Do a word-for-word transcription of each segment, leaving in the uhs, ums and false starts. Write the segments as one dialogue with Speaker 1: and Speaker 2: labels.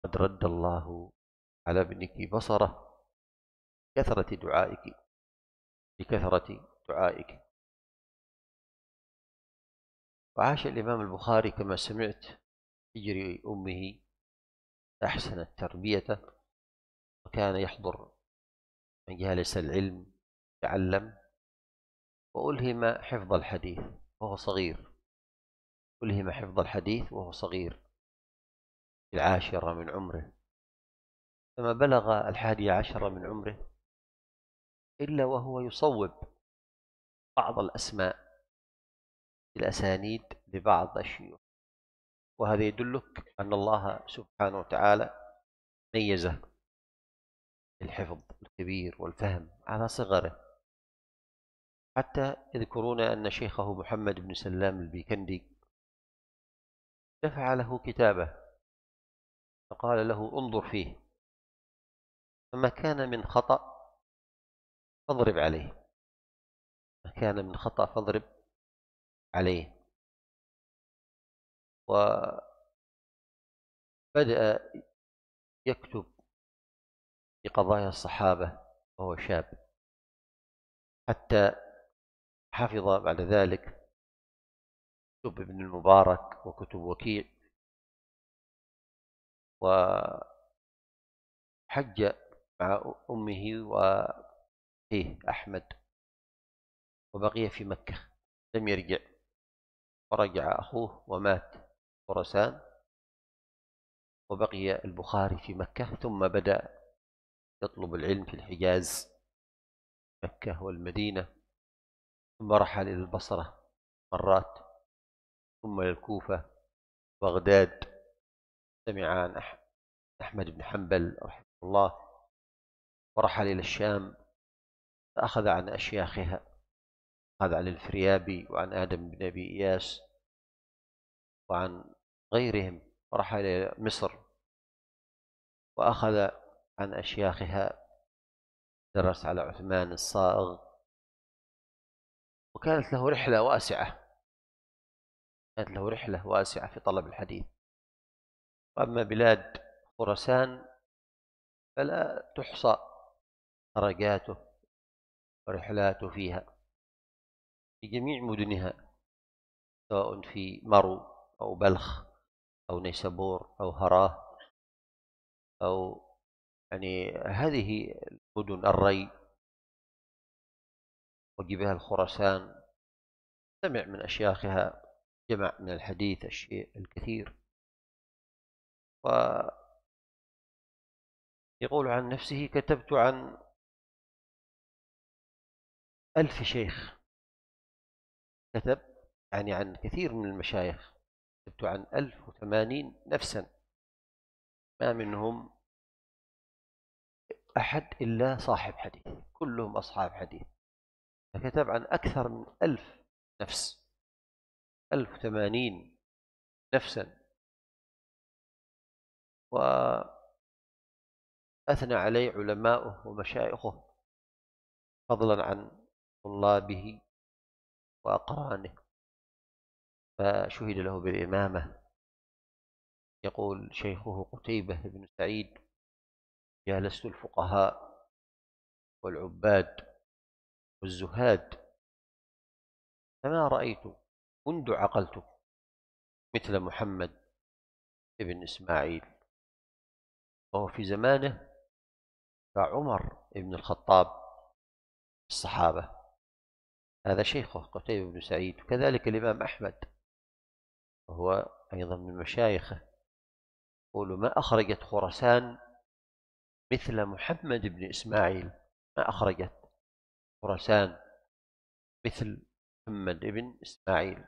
Speaker 1: قد رد الله على ابنك بصره كثرة دعائك لكثرة دعائك. وعاش الإمام البخاري كما سمعت هجر أمه أحسن التربية، وكان يحضر مجالس العلم يتعلم، وألهم حفظ الحديث وهو صغير. ألهم حفظ الحديث وهو صغير في العاشرة من عمره، فما بلغ الحادي عشر من عمره إلا وهو يصوب بعض الأسماء في الأسانيد لبعض الشيوخ. وهذا يدلك أن الله سبحانه وتعالى ميزه بالحفظ الكبير والفهم على صغره. حتى يذكرون أن شيخه محمد بن سلام البيكندي دفع له كتابه فقال له انظر فيه، فما كان من خطأ فاضرب عليه، ما كان من خطأ فاضرب عليه. وبدأ يكتب في قضايا الصحابة وهو شاب، حتى حفظ بعد ذلك كتب ابن المبارك وكتب وكيع، وحج مع أمه وأخيه أحمد، وبقي في مكة لم يرجع. ورجع أخوه ومات خراسان، وبقي البخاري في مكة، ثم بدأ يطلب العلم في الحجاز مكة والمدينة، ثم رحل إلى البصرة مرات، ثم إلى الكوفة بغداد. سمع عن أحمد بن حنبل رحمه الله، ورحل إلى الشام فأخذ عن أشياخها، أخذ عن الفريابي وعن آدم بن أبي إياس وعن غيرهم، ورحل إلى مصر وأخذ عن أشياخها، درس على عثمان الصائغ، وكانت له رحلة واسعة كانت له رحلة واسعة في طلب الحديث. وأما بلاد خراسان فلا تحصى درجاته ورحلاته فيها في جميع مدنها، سواء في مرو أو بلخ أو نيسابور أو هراه أو يعني هذه المدن، الري وجبال خراسان، سمع من أشياخها، جمع من الحديث الشيء الكثير. ويقول عن نفسه كتبت عن ألف شيخ، كتب يعني عن كثير من المشايخ، كتبت عن ألف وثمانين نفسا، ما منهم أحد إلا صاحب حديث، كلهم أصحاب حديث. فكتب عن أكثر من ألف نفس، ألف وثمانين نفسا. وأثنى عليه علماؤه ومشايخه فضلا عن طلابه وأقرانه، فشهد له بالإمامة. يقول شيخه قتيبة بن سعيد: جالست الفقهاء والعباد والزهاد فما رأيت منذ عقلت مثل محمد بن إسماعيل. وهو في زمانه كعمر بن الخطاب الصحابة. هذا شيخه قتيبة بن سعيد. كذلك الإمام أحمد وهو أيضا من مشايخه، يقول: ما أخرجت خراسان مثل محمد بن إسماعيل، ما أخرجت خراسان مثل محمد بن إسماعيل.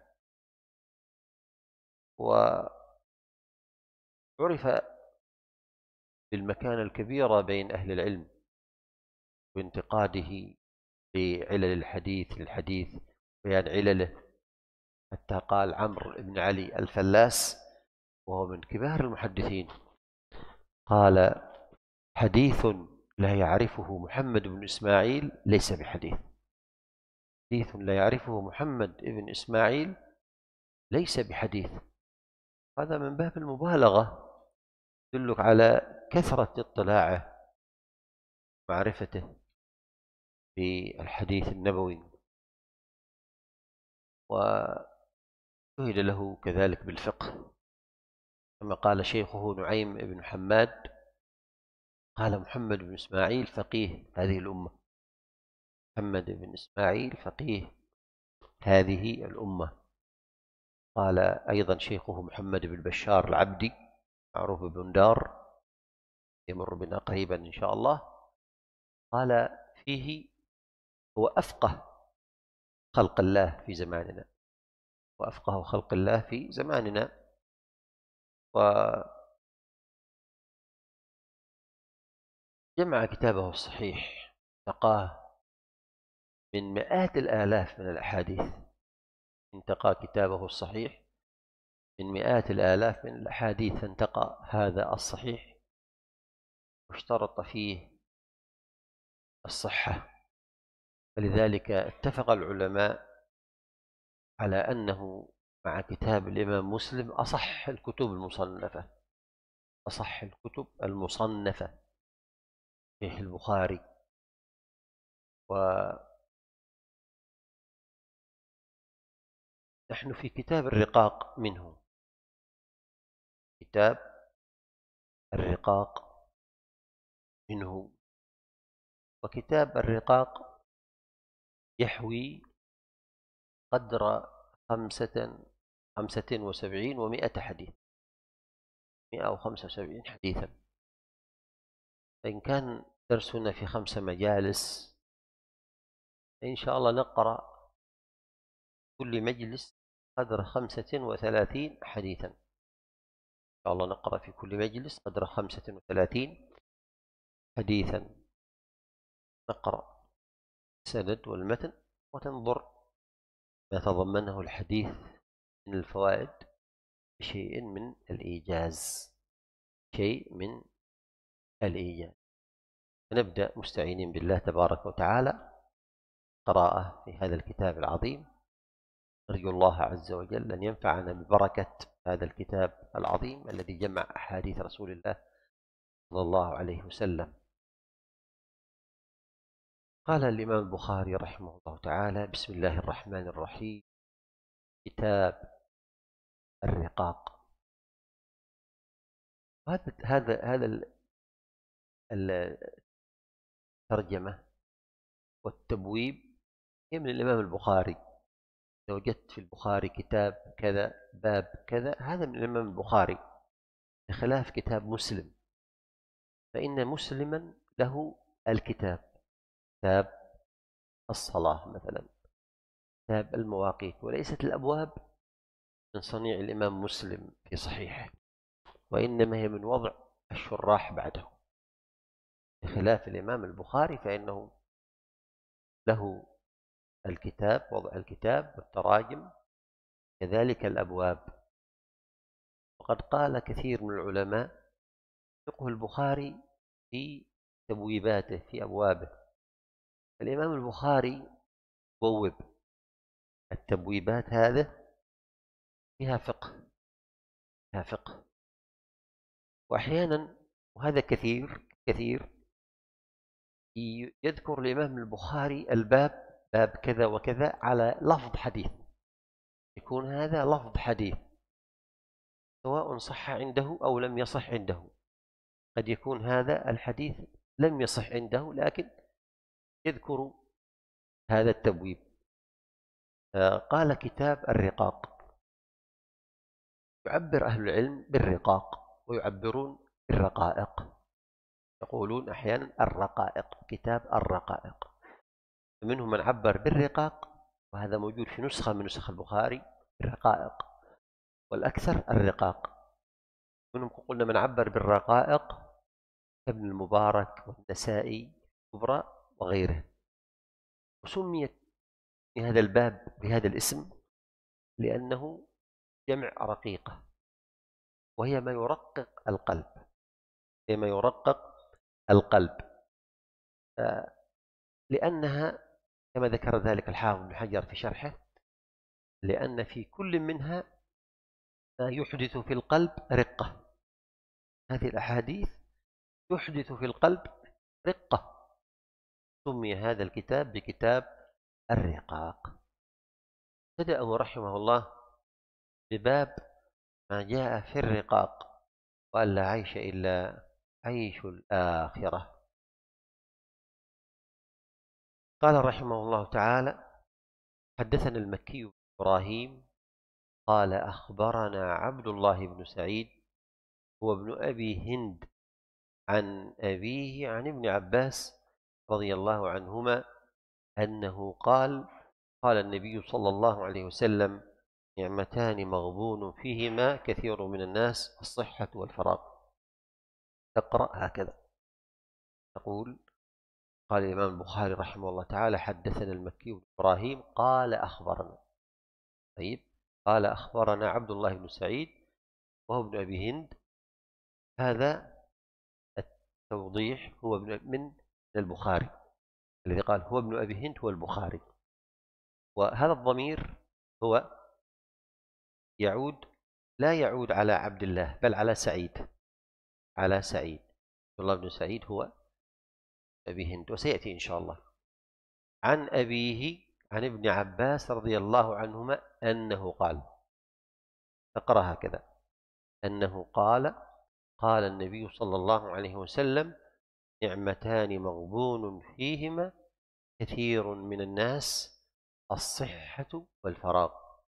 Speaker 1: وعرف بالمكانة الكبيرة بين أهل العلم وانتقاده لعلل الحديث للحديث بيان علله، حتى قال عمرو بن علي الفلاس وهو من كبار المحدثين، قال: حديث لا يعرفه محمد بن إسماعيل ليس بحديث. حديث لا يعرفه محمد بن إسماعيل ليس بحديث. هذا من باب المبالغة يدلك على كثرة اطلاعه معرفته بالحديث النبوي، وشهد له كذلك بالفقه، كما قال شيخه نعيم بن حماد، قال محمد بن إسماعيل فقيه هذه الأمة. محمد بن إسماعيل فقيه هذه الأمة. قال أيضا شيخه محمد بن بشار العبدي، معروف بن دار، يمر بنا قريبا إن شاء الله، قال فيه هو أفقه خلق الله في زماننا، وأفقه خلق الله في زماننا. وجمع كتابه الصحيح، انتقاه من مئات الآلاف من الأحاديث، انتقى كتابه الصحيح من مئات الآلاف من الأحاديث، فانتقى هذا الصحيح واشترط فيه الصحة. فلذلك اتفق العلماء على أنه مع كتاب الإمام مسلم أصح الكتب المصنفة، أصح الكتب المصنفة صحيح البخاري. ونحن في كتاب الرقاق منه، كتاب الرقاق منه. وكتاب الرقاق يحوي قدر خمسة خمسة وسبعين ومائة حديث، مائة وخمسة وسبعين حديثا. فإن كان درسنا في خمس مجالس، إن شاء الله نقرأ كل مجلس قدر خمسة وثلاثين حديثا. إن شاء الله نقرأ في كل مجلس قدر خمسة وثلاثين حديثا، نقرأ السند والمتن وتنظر ما تضمنه الحديث من الفوائد بشيء من الإيجاز، شيء من الإيجاز. نبدأ مستعينين بالله تبارك وتعالى قراءة في هذا الكتاب العظيم. نرجو الله عز وجل أن ينفعنا ببركة هذا الكتاب العظيم الذي جمع أحاديث رسول الله صلى الله عليه وسلم. قال الإمام البخاري رحمه الله تعالى: بسم الله الرحمن الرحيم، كتاب الرقاق. هذا هذا هذا الترجمة والتبويب هي من الإمام البخاري. لو وجدت في البخاري كتاب كذا باب كذا، هذا من الإمام البخاري، بخلاف كتاب مسلم، فإن مسلما له الكتاب، كتاب الصلاة مثلا، كتاب المواقيت، وليست الأبواب من صنيع الإمام مسلم في صحيحه، وإنما هي من وضع الشراح بعده، بخلاف الإمام البخاري فإنه له الكتاب، وضع الكتاب والتراجم، كذلك الأبواب. وقد قال كثير من العلماء فقه البخاري في تبويباته في أبوابه. الإمام البخاري بوب التبويبات هذه فيها فقه، فيها فقه. وأحيانا، وهذا كثير كثير، يذكر الإمام البخاري الباب باب كذا وكذا على لفظ حديث، يكون هذا لفظ حديث سواء صح عنده أو لم يصح عنده. قد يكون هذا الحديث لم يصح عنده لكن يذكر هذا التبويب. قال كتاب الرقاق. يعبر أهل العلم بالرقاق ويعبرون بالرقائق، يقولون أحيانا الرقائق، كتاب الرقائق. منهم من عبر بالرقاق، وهذا موجود في نسخة من نسخ البخاري الرقائق، والأكثر الرقاق. منهم قلنا من عبر بالرقائق ابن المبارك والنسائي الكبرى وغيره. وسميت في هذا الباب بهذا الاسم لأنه جمع رقيقة، وهي ما يرقق القلب، هي ما يرقق القلب، لأنها كما ذكر ذلك الحافظ بن حجر في شرحه، لأن في كل منها ما يحدث في القلب رقة، هذه الأحاديث تحدث في القلب رقة، سمي هذا الكتاب بكتاب الرقاق. بدأه رحمه الله بباب ما جاء في الرقاق، وأن لا عيش إلا عيش الآخرة. قال رحمه الله تعالى: حدثنا المكي إبراهيم قال أخبرنا عبد الله بن سعيد هو ابن أبي هند عن أبيه عن ابن عباس رضي الله عنهما أنه قال: قال النبي صلى الله عليه وسلم: نعمتان مغبون فيهما كثير من الناس، الصحة والفراغ. تقرأ هكذا، تقول: قال الإمام البخاري رحمه الله تعالى: حدثنا المكي بن إبراهيم قال أخبرنا. طيب، قال أخبرنا عبد الله بن سعيد وهو ابن أبي هند. هذا التوضيح هو من البخاري، الذي قال هو ابن أبي هند هو البخاري. وهذا الضمير هو يعود، لا يعود على عبد الله بل على سعيد، على سعيد. عبد الله بن سعيد هو أبي هند، وسيأتي إن شاء الله. عن أبيه عن ابن عباس رضي الله عنهما أنه قال، تقرأ هكذا: أنه قال: قال النبي صلى الله عليه وسلم: نعمتان مغبون فيهما كثير من الناس، الصحة والفراغ.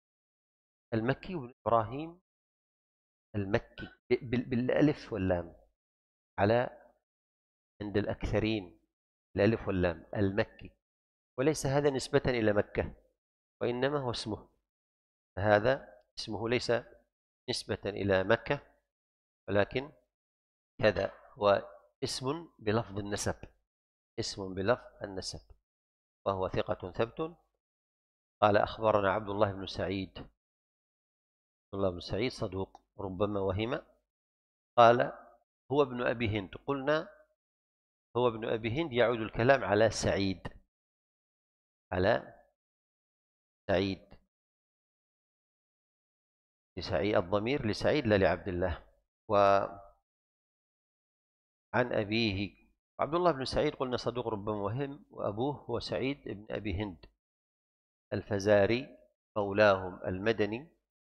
Speaker 1: المكي بن إبراهيم، المكي بالألف واللام، على عند الأكثرين الألف واللام، المكي، وليس هذا نسبة إلى مكة، وإنما هو اسمه، فهذا اسمه ليس نسبة إلى مكة، ولكن كذا هو اسم بلفظ النسب، اسم بلفظ النسب، وهو ثقة ثبت. قال أخبرنا عبد الله بن سعيد. عبد الله بن سعيد صدوق ربما وهم. قال هو ابن أبي هند. قلنا هو ابن أبي هند، يعود الكلام على سعيد، على سعيد، لسعيد، الضمير لسعيد لا لعبد الله. وعن أبيه عبد الله بن سعيد قلنا صدوق ربما وهم، وأبوه هو سعيد بن أبي هند الفزاري مولاهم المدني،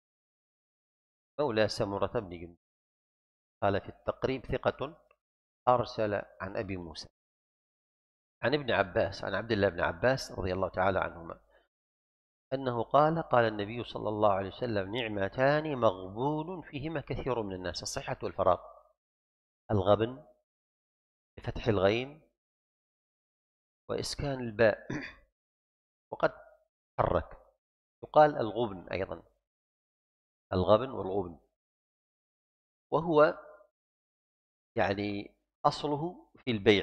Speaker 1: مولى سمرة بن جندب. قال في التقريب: ثقة أرسل عن أبي موسى. عن ابن عباس، عن عبد الله بن عباس رضي الله تعالى عنهما أنه قال: قال النبي صلى الله عليه وسلم: نعمتان مغبون فيهما كثير من الناس، الصحة والفراغ. الغبن بفتح الغين وإسكان الباء، وقد حرك، يقال الغبن أيضا، الغبن والغبن، وهو يعني أصله في البيع،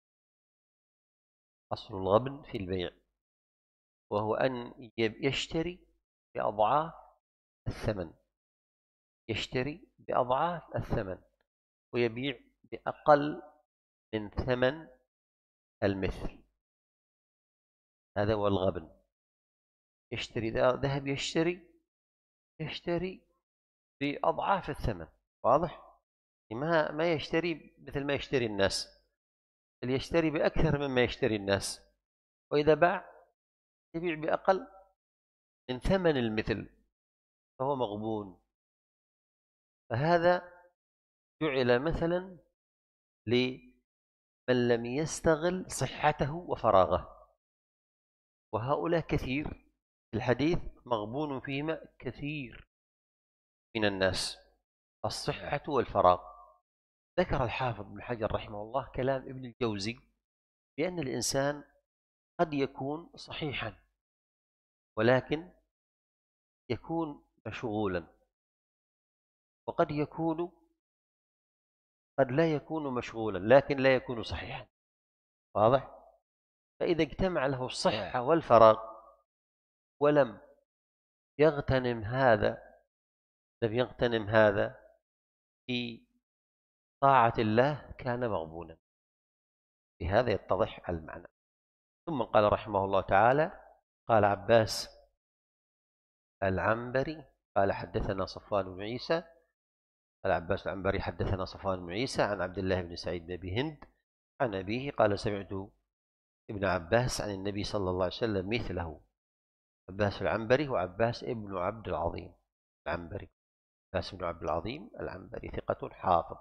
Speaker 1: أصل الغبن في البيع، وهو أن يشتري بأضعاف الثمن، يشتري بأضعاف الثمن ويبيع بأقل من ثمن المثل. هذا هو الغبن. يشتري ذهب، يشتري يشتري بأضعاف الثمن، واضح؟ ما ما يشتري مثل ما يشتري الناس، اللي يشتري بأكثر مما يشتري الناس، وإذا باع يبيع بأقل من ثمن المثل، فهو مغبون. فهذا جعل مثلا لمن لم يستغل صحته وفراغه، وهؤلاء كثير في الحديث، مغبون فيهما كثير من الناس، الصحة والفراغ. ذكر الحافظ بن حجر رحمه الله كلام ابن الجوزي بأن الإنسان قد يكون صحيحا ولكن يكون مشغولا، وقد يكون قد لا يكون مشغولا لكن لا يكون صحيحا، واضح؟ فإذا اجتمع له الصحة والفراغ ولم يغتنم هذا لم يغتنم هذا في طاعة الله كان مغبونا. بهذا يتضح المعنى. ثم قال رحمه الله تعالى: قال عباس العنبري قال: حدثنا صفوان بن عيسى العباس العنبري حدثنا صفوان بن عيسى عن عبد الله بن سعيد بن أبي هند عن أبيه قال سمعت ابن عباس عن النبي صلى الله عليه وسلم مثله. عباس العنبري وعباس ابن عبد العظيم العنبري، عباس بن عبد العظيم العنبري ثقة حافظ.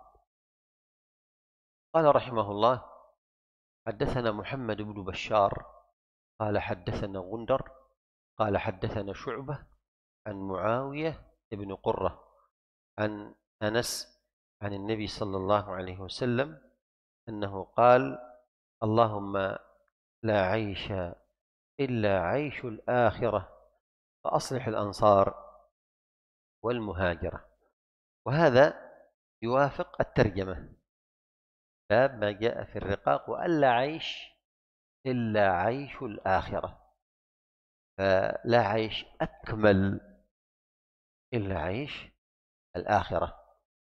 Speaker 1: قال رحمه الله: حدثنا محمد بن بشار قال حدثنا غندر قال حدثنا شعبة عن معاوية بن قرة عن أنس عن النبي صلى الله عليه وسلم أنه قال: اللهم لا عيش إلا عيش الآخرة فأصلح الأنصار والمهاجرة. وهذا يوافق الترجمة، باب ما جاء في الرقاق وألا عيش إلا عيش الآخرة، فلا عيش أكمل إلا عيش الآخرة.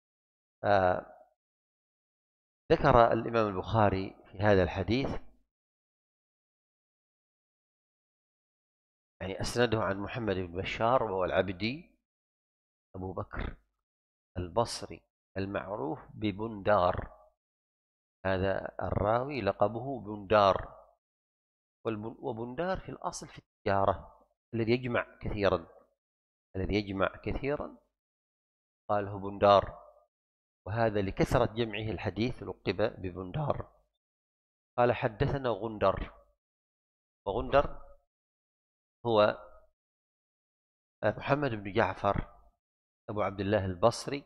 Speaker 1: ذكر الإمام البخاري في هذا الحديث، يعني أسنده عن محمد بن بشار وهو العبدي أبو بكر البصري المعروف ببندار، هذا الراوي لقبه بندار، وبندار في الأصل في التجارة الذي يجمع كثيرا، الذي يجمع كثيرا قاله بندار، وهذا لكثرة جمعه الحديث لقب ببندار. قال حدثنا غندر، وغندر هو محمد بن جعفر أبو عبد الله البصري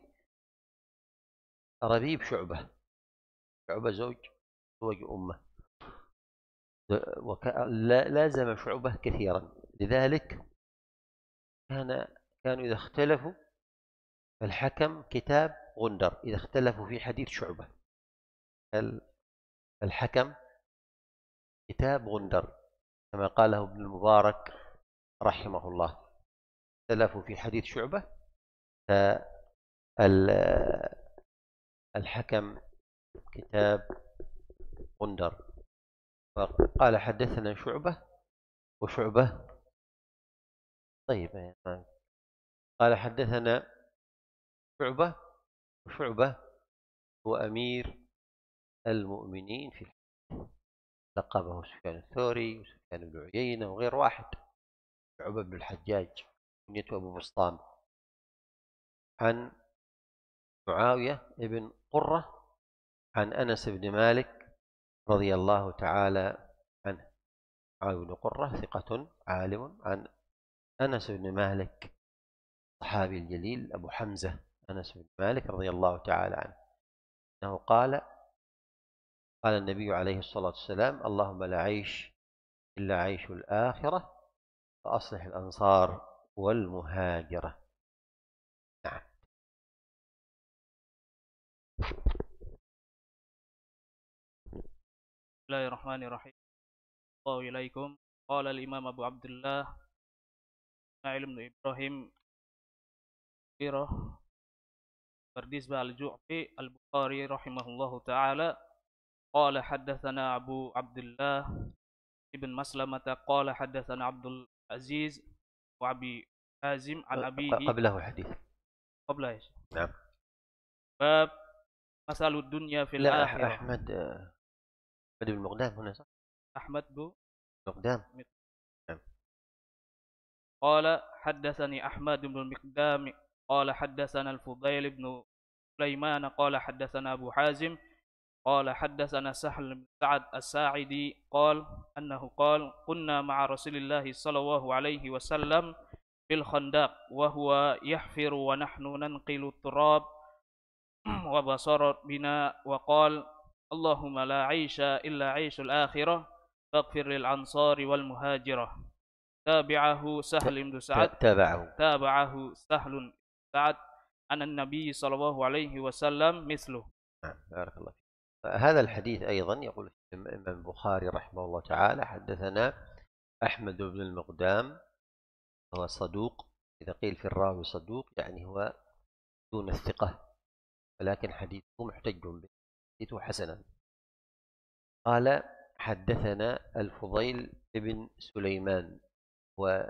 Speaker 1: ربيب شعبة، شعبة زوج زوج أمه، لازم شعبة كثيرا، لذلك كان كانوا إذا اختلفوا الحكم كتاب غندر، إذا اختلفوا في حديث شعبة الحكم كتاب غندر، كما قاله ابن المبارك رحمه الله، اختلفوا في حديث شعبة فالحكم كتاب غندر. قال حدثنا شعبة وشعبة طيب قال حدثنا شعبة وشعبة هو أمير المؤمنين في الحديث، لقبه سفيان الثوري وسفيان بن عيينة وغير واحد، شعبة بن الحجاج كنيته أبو بسطام، عن معاوية بن قرة عن أنس بن مالك رضي الله تعالى عنه. معاوية بن قرة ثقة عالم، عن أنس بن مالك الصحابي الجليل أبو حمزة أنس بن مالك رضي الله تعالى عنه أنه قال: قال النبي عليه الصلاة والسلام: اللهم لا عيش إلا عيش الآخرة فأصلح الأنصار والمهاجرة. نعم.
Speaker 2: بسم الله الرحمن الرحيم. الله إليكم. قال الإمام أبو عبد الله إسماعيل بن إبراهيم بالنسبة للجعفي البخاري رحمه الله تعالى قال حدثنا أبو عبد الله ابن مسلمة قال حدثنا عبد العزيز وأبي حازم عن أبيه
Speaker 1: قبله حديث
Speaker 2: قبل إيش؟
Speaker 1: نعم.
Speaker 2: باب مثل الدنيا في
Speaker 1: لا
Speaker 2: الآخرة.
Speaker 1: أحمد أحمد بن مقدام هنا صح؟
Speaker 2: أحمد بن
Speaker 1: مقدام. نعم.
Speaker 2: قال حدثني أحمد بن المقدام قال حدثنا الفضيل بن سليمان قال حدثنا أبو حازم قال حدثنا سهل بن سعد الساعدي قال أنه قال: كنا مع رسول الله صلى الله عليه وسلم في الخندق وهو يحفر ونحن ننقل التراب وبصر بنا وقال: اللهم لا عيش إلا عيش الآخرة فاغفر للأنصار والمهاجرة. تابعه سهل بن سعد
Speaker 1: تابعه
Speaker 2: تابعه سهل بن سعد عن النبي صلى الله عليه وسلم مثله.
Speaker 1: نعم. بارك الله فيك. هذا الحديث أيضا يقول الإمام البخاري رحمه الله تعالى: حدثنا أحمد بن المقدام، هو صدوق، إذا قيل في الراوي صدوق يعني هو دون الثقة، ولكن حديثه محتج به، حديثه حسنا. قال حدثنا الفضيل بن سليمان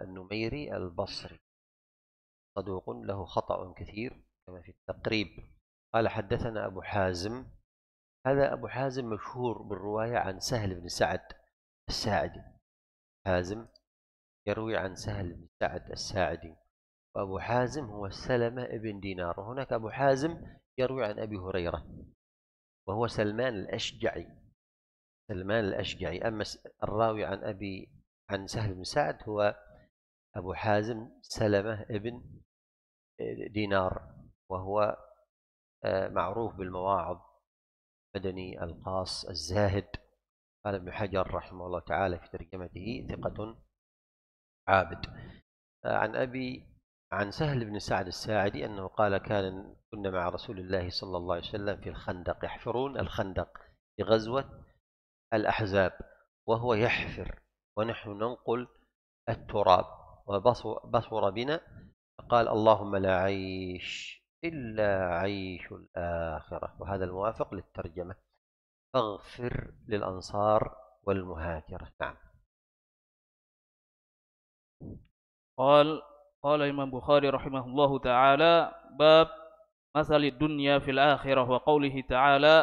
Speaker 1: والنميري البصري، صدوق له خطأ كثير كما في التقريب، قال حدثنا أبو حازم. هذا أبو حازم مشهور بالرواية عن سهل بن سعد الساعدي. حازم يروي عن سهل بن سعد الساعدي، وأبو حازم هو سلمة بن دينار. وهناك أبو حازم يروي عن أبي هريرة وهو سلمان الأشجعي. سلمان الأشجعي. أما الراوي عن أبي عن سهل بن سعد هو أبو حازم سلمة بن دينار، وهو معروف بالمواعظ، مدني القاص الزاهد. قال ابن حجر رحمه الله تعالى في ترجمته ثقة عابد. عن أبي عن سهل بن سعد الساعدي أنه قال كان كنا مع رسول الله صلى الله عليه وسلم في الخندق، يحفرون الخندق في غزوة الأحزاب، وهو يحفر ونحن ننقل التراب، وبصر بنا فقال اللهم لا عيش إلا عيش الآخرة. وهذا الموافق للترجمة، فاغفر للأنصار والمهاجرة. نعم.
Speaker 2: قال قال الإمام البخاري رحمه الله تعالى: باب مثل الدنيا في الآخرة، وقوله تعالى: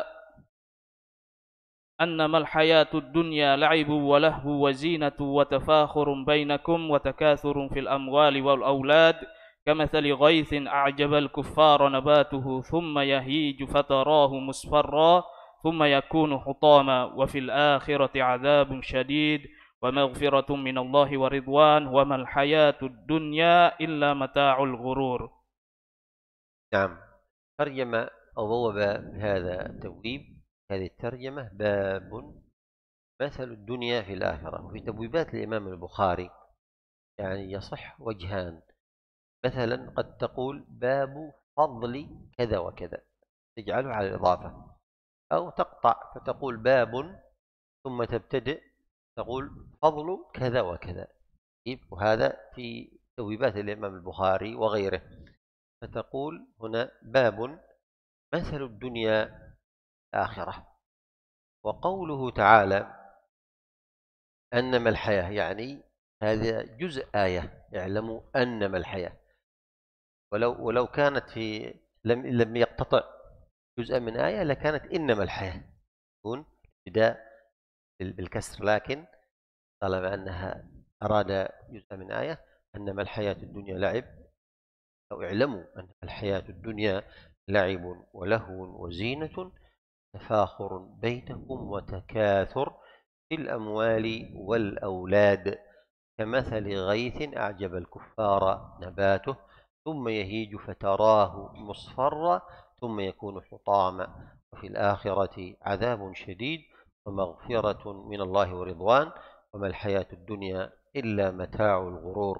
Speaker 2: أنما الحياة الدنيا لعب ولهو وزينة وتفاخر بينكم وتكاثر في الأموال والأولاد كمثل غيث أعجب الكفار نباته ثم يهيج فتراه مصفرا ثم يكون حطاما وفي الآخرة عذاب شديد ومغفرة من الله ورضوان وما الحياة الدنيا إلا متاع الغرور.
Speaker 1: نعم. ترجم أو بوب هذا التبويب، هذه الترجمة: باب مثل الدنيا في الآخرة. وفي تبويبات الإمام البخاري يعني يصح وجهان. مثلا قد تقول باب فضل كذا وكذا، تجعله على الإضافة، أو تقطع فتقول باب ثم تبتدئ تقول فضل كذا وكذا. وهذا في تبويبات الإمام البخاري وغيره. فتقول هنا باب مثل الدنيا آخرة. وقوله تعالى أنما الحياة، يعني هذا جزء آية، اعلموا أنما الحياة. ولو ولو كانت في لم لم يقتطع جزء من آية لكانت إنما الحياة، تكون ابتداء بالكسر، لكن طالما أنها أراد جزء من آية: أنما الحياة الدنيا لعب، أو اعلموا أن الحياة الدنيا لعب ولهو وزينة تفاخر بينكم وتكاثر في الأموال والأولاد كمثل غيث أعجب الكفار نباته ثم يهيج فتراه مصفرا ثم يكون حطاما وفي الآخرة عذاب شديد ومغفرة من الله ورضوان وما الحياة الدنيا إلا متاع الغرور.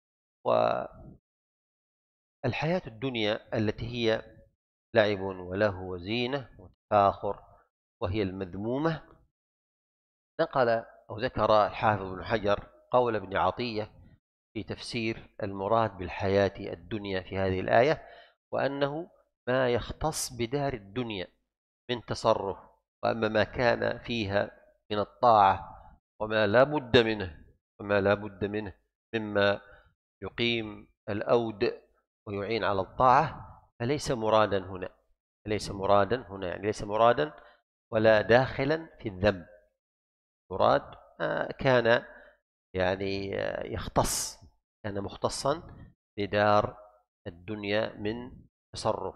Speaker 1: والحياة الدنيا التي هي لعب ولهو وزينة وتفاخر وهي المذمومة، نقل أو ذكر الحافظ بن حجر قول ابن عطية في تفسير المراد بالحياة الدنيا في هذه الآية، وأنه ما يختص بدار الدنيا من تصرف، وأما ما كان فيها من الطاعة وما لا بد منه وما لا بد منه مما يقيم الأود ويعين على الطاعة فليس مرادا هنا، ليس مرادا هنا يعني ليس مرادا ولا داخلا في الذنب. مراد كان يعني يختص، كان مختصا بدار الدنيا من تصرف.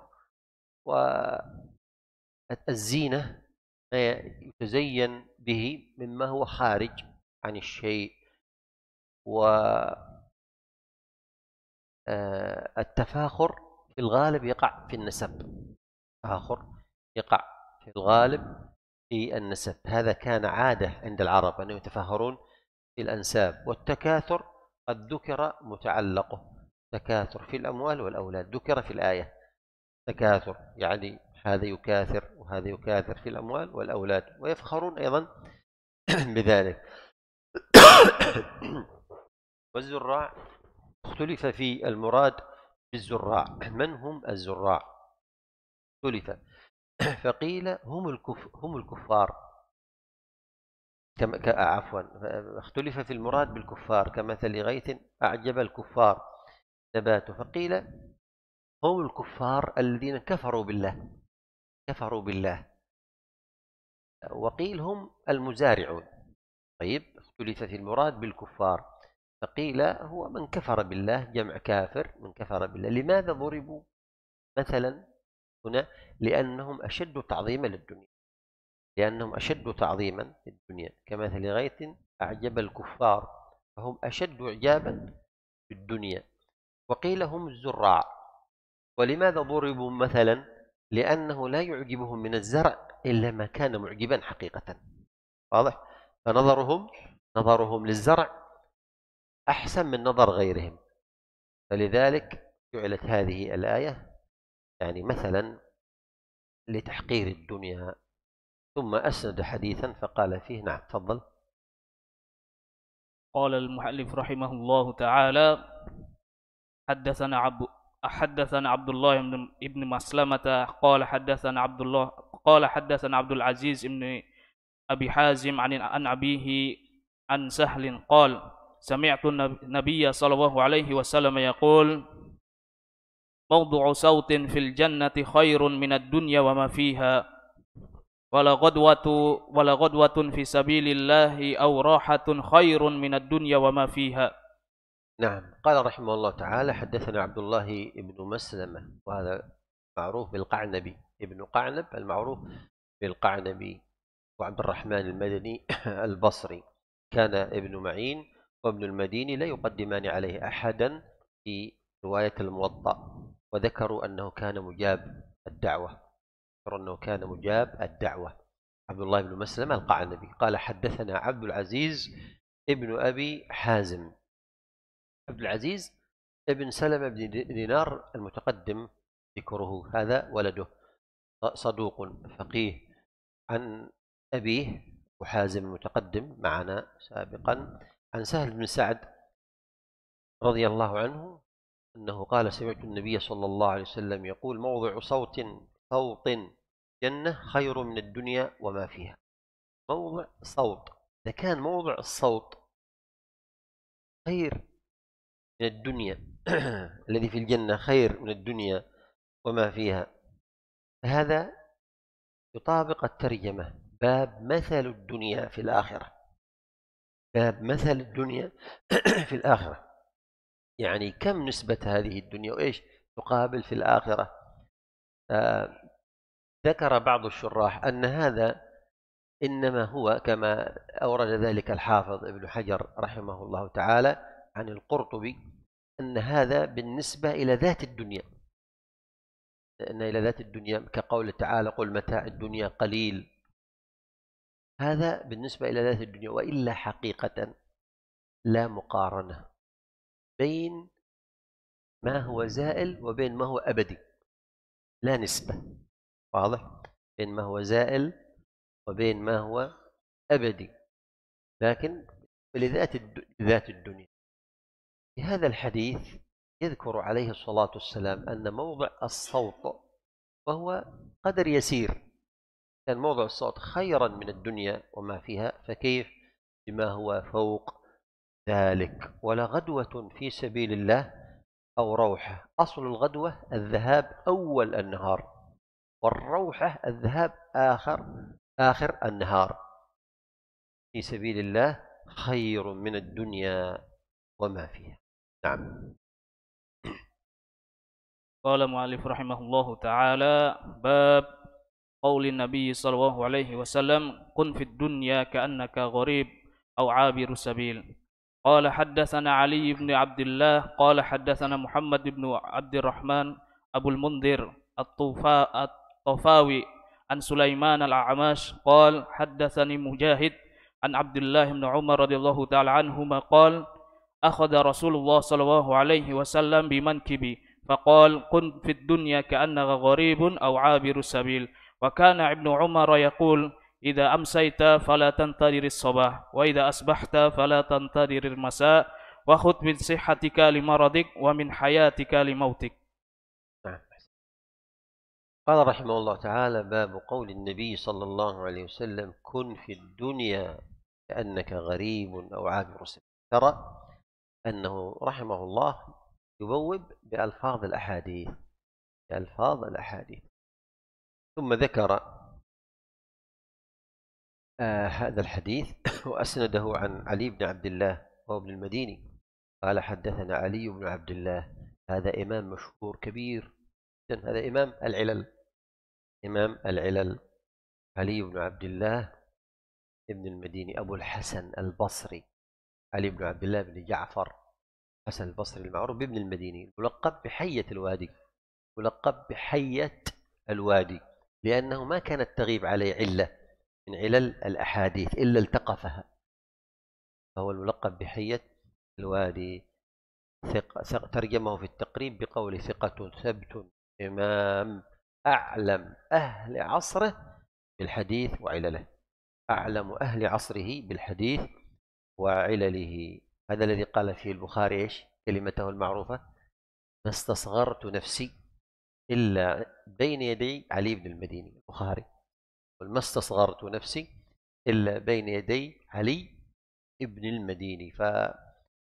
Speaker 1: والزينة ما يتزين به مما هو خارج عن الشيء، والتفاخر في الغالب يقع في النسب. التفاخر يقع في الغالب في النسب، هذا كان عادة عند العرب أنهم يتفاخرون في الأنساب. والتكاثر قد ذكر متعلقه، تكاثر في الأموال والأولاد ذكر في الآية. تكاثر يعني هذا يكاثر وهذا يكاثر في الأموال والأولاد، ويفخرون أيضا بذلك. والزراع اختلف في المراد بالزراع، من هم الزراع؟ اختلف، فقيل هم الكف هم الكفار كما عفوا اختلف في المراد بالكفار كمثل غيث أعجب الكفار نباته، فقيل هم الكفار الذين كفروا بالله كفروا بالله. وقيل هم المزارعون. طيب، اختلف في المراد بالكفار، فقيل هو من كفر بالله، جمع كافر، من كفر بالله. لماذا ضربوا مثلا هنا؟ لأنهم أشد تعظيما للدنيا، لأنهم أشد تعظيما للدنيا، كمثل غيث أعجب الكفار فهم أشد إعجابا بالدنيا. وقيل هم الزراع. ولماذا ضربوا مثلا؟ لأنه لا يعجبهم من الزرع إلا ما كان معجبا حقيقة. واضح؟ فنظرهم نظرهم للزرع أحسن من نظر غيرهم، فلذلك جعلت هذه الآية يعني مثلا لتحقير الدنيا. ثم أسند حديثا فقال فيه، نعم تفضل.
Speaker 2: قال المؤلف رحمه الله تعالى: حدثنا عبد حدثنا عبد الله بن ابن مسلمة قال حدثنا عبد الله قال حدثنا عبد العزيز بن أبي حازم عن عن أبيه عن سهل قال: سمعت النبي صلى الله عليه وسلم يقول: موضع صوت في الجنة خير من الدنيا وما فيها، ولا غدوة ولا غدوة في سبيل الله أو راحة خير من الدنيا وما فيها.
Speaker 1: نعم. قال رحمه الله تعالى: حدثنا عبد الله بن مسلمة، وهذا معروف بالقعنبي، ابن قعنب المعروف بالقعنبي، وعبد الرحمن المدني البصري. كان ابن معين وابن المديني لا يقدمان عليه أحدا في رواية الموطأ، وذكروا أنه كان مجاب الدعوة ذكروا أنه كان مجاب الدعوة عبد الله بن مسلمة القعنبي. قال: حدثنا عبد العزيز ابن أبي حازم. عبد العزيز ابن سلمة بن دينار المتقدم ذكره، هذا ولده، صدوق فقيه، عن أبيه وحازم المتقدم معنا سابقا، عن سهل بن سعد رضي الله عنه أنه قال: سمعت النبي صلى الله عليه وسلم يقول: موضع صوت صوت جنة خير من الدنيا وما فيها. موضع صوت، إذا كان موضع الصوت خير من الدنيا الذي في الجنة خير من الدنيا وما فيها، هذا يطابق الترجمة: باب مثل الدنيا في الآخرة. باب مثل الدنيا في الآخرة، يعني كم نسبة هذه الدنيا وإيش تقابل في الآخرة. آه ذكر بعض الشراح أن هذا إنما هو كما أورد ذلك الحافظ ابن حجر رحمه الله تعالى عن القرطبي، أن هذا بالنسبة إلى ذات الدنيا، أن إلى ذات الدنيا كقول تعالى: قل متاع الدنيا قليل. هذا بالنسبة إلى ذات الدنيا، وإلا حقيقة لا مقارنة بين ما هو زائل وبين ما هو أبدي، لا نسبة. واضح؟ بين ما هو زائل وبين ما هو أبدي، لكن لذات ذات الدنيا. في هذا الحديث يذكر عليه الصلاة والسلام أن موضع الصوت، وهو قدر يسير، كان موضع الصوت خيرا من الدنيا وما فيها، فكيف بما هو فوق ذلك؟ ولا غدوة في سبيل الله أو روحة. أصل الغدوة الذهاب أول النهار، والروحة الذهاب آخر آخر النهار. في سبيل الله خير من الدنيا وما فيها. نعم.
Speaker 2: قال المؤلف رحمه الله تعالى: باب قول النبي صلى الله عليه وسلم: كن في الدنيا كأنك غريب أو عابر سبيل. قال حدثنا علي بن عبد الله قال حدثنا محمد بن عبد الرحمن أبو المنذر الطفاوي عن سليمان الأعمش قال حدثني مجاهد عن عبد الله بن عمر رضي الله تعالى عنهما قال: أخذ رسول الله صلى الله عليه وسلم بمنكبي فقال: كن في الدنيا كأنك غريب أو عابر سبيل. وكان ابن عمر يقول: إذا أمسيت فلا تنتظر الصباح، وإذا أصبحت فلا تنتظر المساء، وخذ من صحتك لمرضك ومن حياتك لموتك.
Speaker 1: قال رحمه الله تعالى: باب قول النبي صلى الله عليه وسلم: كن في الدنيا كأنك غريب أو عابر سبيل. ترى أنه رحمه الله يبوب بألفاظ الأحاديث بألفاظ الأحاديث ثم ذكر آه هذا الحديث وأسنده عن علي بن عبد الله وهو ابن المديني قال حدثنا علي بن عبد الله، هذا إمام مشهور كبير، هذا إمام العلل، إمام العلل علي بن عبد الله ابن المديني أبو الحسن البصري، علي بن عبد الله بن جعفر حسن البصري المعروف بابن المديني، ملقب بحية الوادي، ملقب بحية الوادي، لأنه ما كانت تغيب عليه علة من علل الأحاديث إلا التقفها، فهو الملقب بحية الوادي. ثق ثق ترجمه في التقريب بقول ثقة ثبت إمام أعلم أهل عصره بالحديث وعلله، أعلم أهل عصره بالحديث وعلله. هذا الذي قال فيه البخاري إيش كلمته المعروفة: ما استصغرت نفسي إلا بين يدي علي بن المديني. البخاري ما استصغرت نفسي إلا بين يدي علي بن المديني، فهو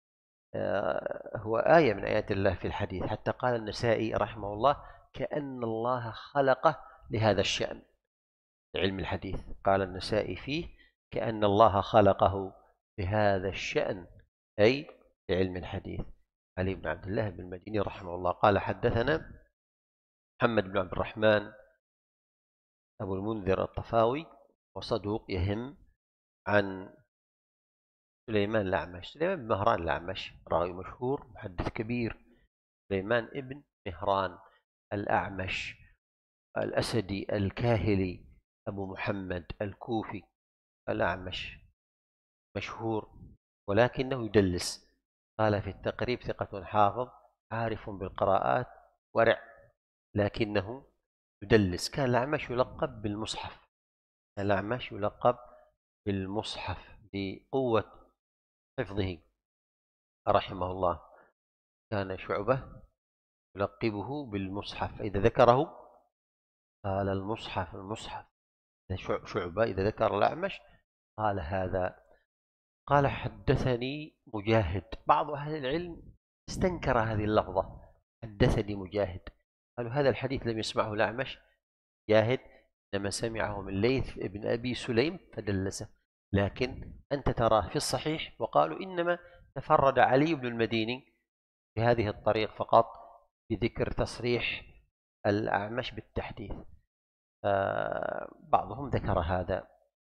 Speaker 1: آية من آيات الله في الحديث. حتى قال النسائي رحمه الله: كأن الله خلقه لهذا الشأن، علم الحديث. قال النسائي فيه: كأن الله خلقه لهذا الشأن، أي لعلم الحديث. علي بن عبد الله بن المديني رحمه الله قال حدثنا محمد بن عبد الرحمن أبو المنذر الطفاوي وصدوق يهم، عن سليمان الأعمش، سليمان بن مهران الأعمش راوي مشهور محدث كبير، سليمان ابن مهران الأعمش الأسدي الكاهلي أبو محمد الكوفي الأعمش مشهور ولكنه يدلس. قال في التقريب: ثقة حافظ عارف بالقراءات ورع، لكنه يدلس. كان الأعمش يلقب بالمصحف، كان الأعمش يلقب بالمصحف لقوة حفظه رحمه الله. كان شعبة يلقبه بالمصحف، إذا ذكره قال المصحف المصحف. شعبة إذا ذكر الأعمش قال هذا. قال حدثني مجاهد. بعض أهل العلم استنكر هذه اللفظة، حدثني مجاهد، قالوا هذا الحديث لم يسمعه الأعمش مجاهد، إنما سمعه من ليث ابن أبي سليم فدلسه. لكن أنت تراه في الصحيح، وقالوا إنما تفرد علي بن المديني بهذه الطريق فقط بذكر تصريح الأعمش بالتحديث. بعضهم ذكر هذا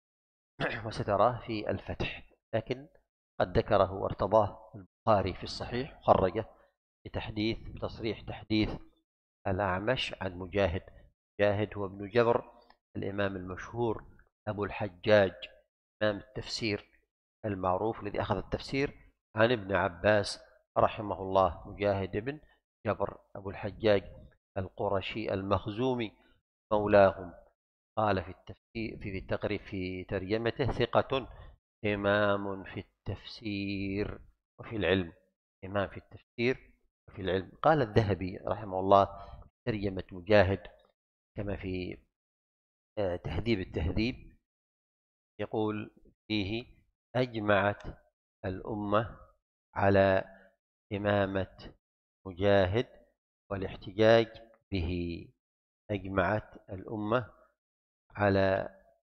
Speaker 1: وستراه في الفتح، لكن قد ذكره وارتضاه البخاري في الصحيح، خرجه بتحديث بتصريح تحديث الأعمش عن مجاهد. مجاهد هو ابن جبر الإمام المشهور أبو الحجاج، إمام التفسير المعروف الذي أخذ التفسير عن ابن عباس رحمه الله. مجاهد بن جبر أبو الحجاج القرشي المخزومي مولاهم. قال في التفسير في التقريب في ترجمته: ثقة إمام في التفسير وفي العلم، إمام في التفسير وفي العلم. قال الذهبي رحمه الله ترجمة مجاهد كما في تهذيب التهذيب، يقول فيه: أجمعت الأمة على إمامة مجاهد والاحتجاج به. أجمعت الأمة على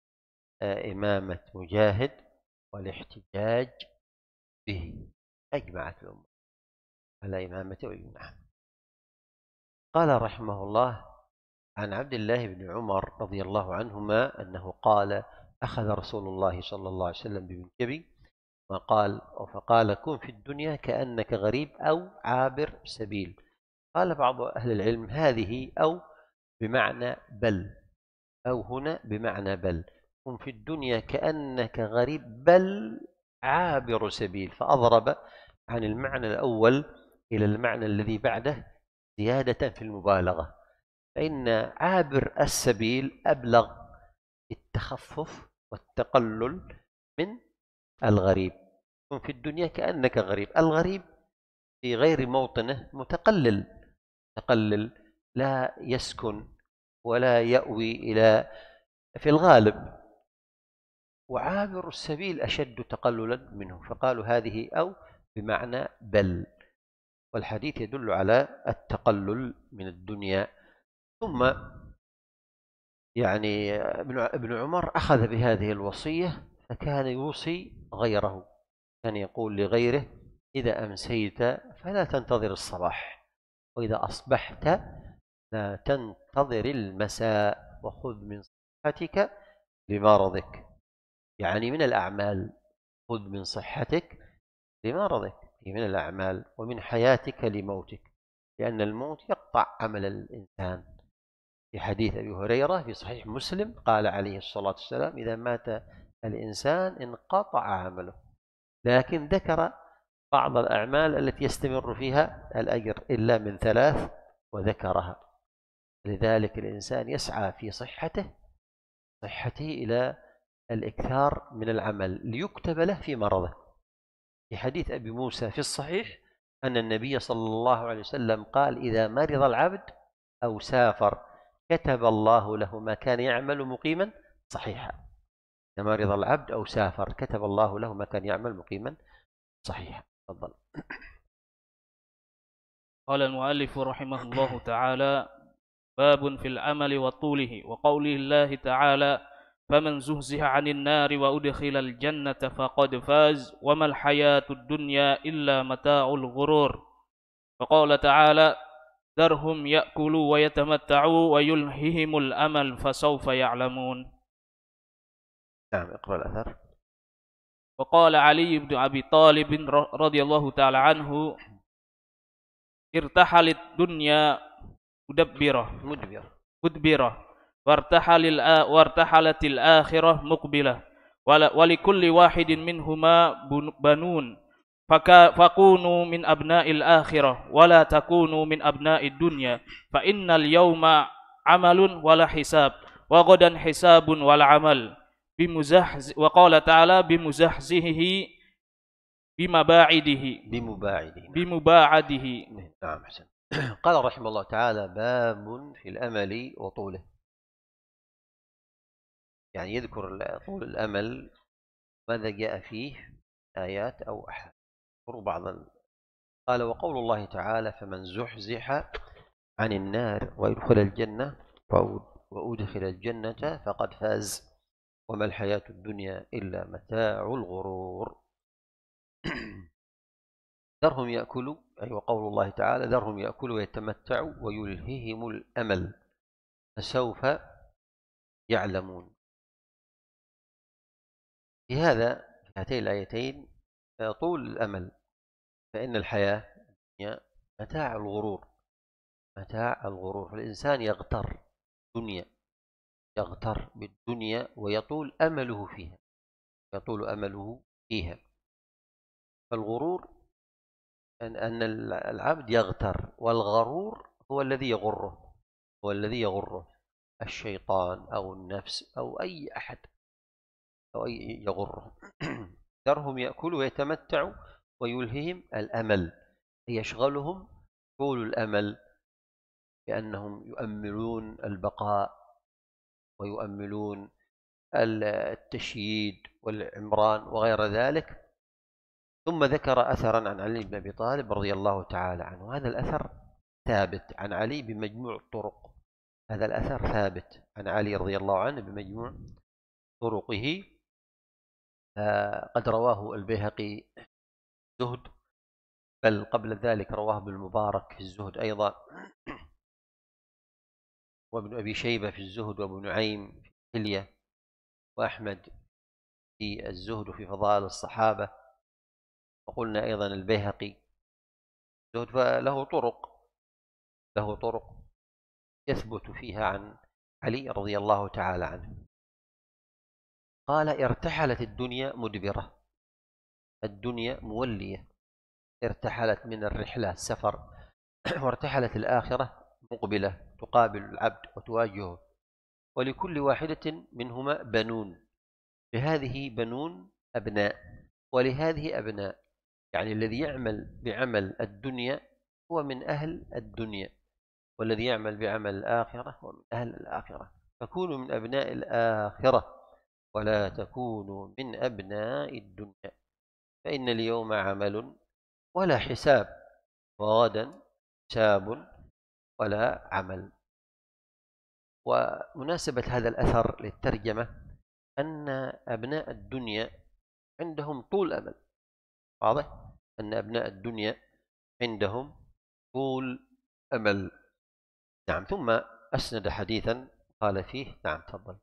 Speaker 1: إمامة مجاهد والاحتجاج به. أجمعت الأمة على إمامته والجماعة. قال رحمه الله عن عبد الله بن عمر رضي الله عنهما أنه قال: أخذ رسول الله صلى الله عليه وسلم بمنكبي وقال فقال: كن في الدنيا كأنك غريب أو عابر سبيل. قال بعض أهل العلم: هذه أو بمعنى بل، أو هنا بمعنى بل، كن في الدنيا كأنك غريب بل عابر سبيل، فأضرب عن المعنى الأول إلى المعنى الذي بعده زيادة في المبالغة، فإن عابر السبيل أبلغ التخفف والتقلل من الغريب. كن في الدنيا كأنك غريب، الغريب في غير موطنه متقلل، متقلل لا يسكن ولا يأوي إلى في الغالب، وعابر السبيل أشد تقللا منه، فقالوا هذه أو بمعنى بل، والحديث يدل على التقلل من الدنيا. ثم يعني ابن عمر أخذ بهذه الوصية، فكان يوصي غيره، كان يقول لغيره: إذا أمسيت فلا تنتظر الصباح، وإذا أصبحت لا تنتظر المساء، وخذ من صحتك لمرضك. يعني من الأعمال، خذ من صحتك لمرضك، من الأعمال، ومن حياتك لموتك، لأن الموت يقطع عمل الإنسان. في حديث أبي هريرة في صحيح مسلم قال عليه الصلاة والسلام: إذا مات الإنسان انقطع عمله، لكن ذكر بعض الأعمال التي يستمر فيها الأجر إلا من ثلاث وذكرها. لذلك الإنسان يسعى في صحته صحته إلى الإكثار من العمل ليكتب له في مرضه. في حديث أبي موسى في الصحيح أن النبي صلى الله عليه وسلم قال: إذا مرض العبد أو سافر كتب الله له ما كان يعمل مقيما صحيحا. إذا مرض العبد أو سافر كتب الله له ما كان يعمل مقيما صحيحا. تفضل.
Speaker 2: قال المؤلف رحمه الله تعالى: باب في العمل وطوله، وقوله الله تعالى: فمن زهزح عن النار وأدخل الجنة فقد فاز وما الحياة الدنيا إلا متاع الغرور. وقال تعالى: ذرهم يأكلوا ويتمتعوا ويلههم الأمل فسوف يعلمون.
Speaker 1: نعم، اقرأ الأثر.
Speaker 2: وقال علي بن أبي طالب رضي الله تعالى عنه: ارتحل الدنيا مدبرة
Speaker 1: مدبر
Speaker 2: مدبرة وارتحل وارتحلت الآخرة مقبلة، ولكل واحد منهما بنون، فكونوا من أبناء الآخرة ولا تكونوا من أبناء الدنيا، فإن اليوم عمل ولا حساب، وغدا حساب ولا عمل. بمزحز وقال تعالى: بمزحزحه بمباعده
Speaker 1: بمباعده
Speaker 2: بمباعده.
Speaker 1: نعم، أحسن. قال رحمه الله تعالى: باب في الأمل وطوله، يعني يذكر طول الأمل ماذا جاء فيه آيات أو أحاديث. بعض ال... قال: وقول الله تعالى: فمن زحزح عن النار ويدخل الجنة وأدخل الجنة فقد فاز وما الحياة الدنيا إلا متاع الغرور. ذرهم يأكلوا، أي أيوة، وقول الله تعالى: ذرهم يأكلوا ويتمتعوا ويلههم الأمل فسوف يعلمون. في هذا في هاتين الآيتين طول الأمل، فإن الحياة هي متاع الغرور متاع الغرور فالإنسان يغتر دنيا يغتر بالدنيا ويطول أمله فيها يطول أمله فيها فالغرور أن أن العبد يغتر، والغرور هو الذي يغره هو الذي يغره الشيطان أو النفس أو أي أحد أو أي يغره. ذرهم يأكلوا ويتمتعوا ويلههم الأمل، يشغلهم طول الأمل، لأنهم يؤملون البقاء ويؤملون التشييد والعمران وغير ذلك. ثم ذكر أثرا عن علي بن أبي طالب رضي الله تعالى عنه. هذا الأثر ثابت عن علي بمجموع الطرق هذا الأثر ثابت عن علي رضي الله عنه بمجموع طرقه. قد رواه البيهقي الزهد، بل قبل ذلك رواه ابن المبارك في الزهد أيضا، وابن أبي شيبة في الزهد، وابن نعيم في الحلية، وأحمد في الزهد في فضائل الصحابة. وقلنا أيضا البيهقي الزهد فله طرق له طرق يثبت فيها عن علي رضي الله تعالى عنه. قال: ارتحلت الدنيا مدبرة، الدنيا مولية، ارتحلت من الرحلة السفر، وارتحلت الآخرة مقبلة تقابل العبد وتواجهه، ولكل واحدة منهما بنون، لهذه بنون أبناء ولهذه أبناء، يعني الذي يعمل بعمل الدنيا هو من أهل الدنيا، والذي يعمل بعمل الآخرة هو من أهل الآخرة. فكونوا من أبناء الآخرة ولا تكونوا من أبناء الدنيا، فإن اليوم عمل ولا حساب، وغدا حساب ولا عمل. ومناسبة هذا الأثر للترجمة أن أبناء الدنيا عندهم طول أمل. واضح أن أبناء الدنيا عندهم طول أمل. نعم. ثم أسند حديثا قال فيه. نعم تفضل.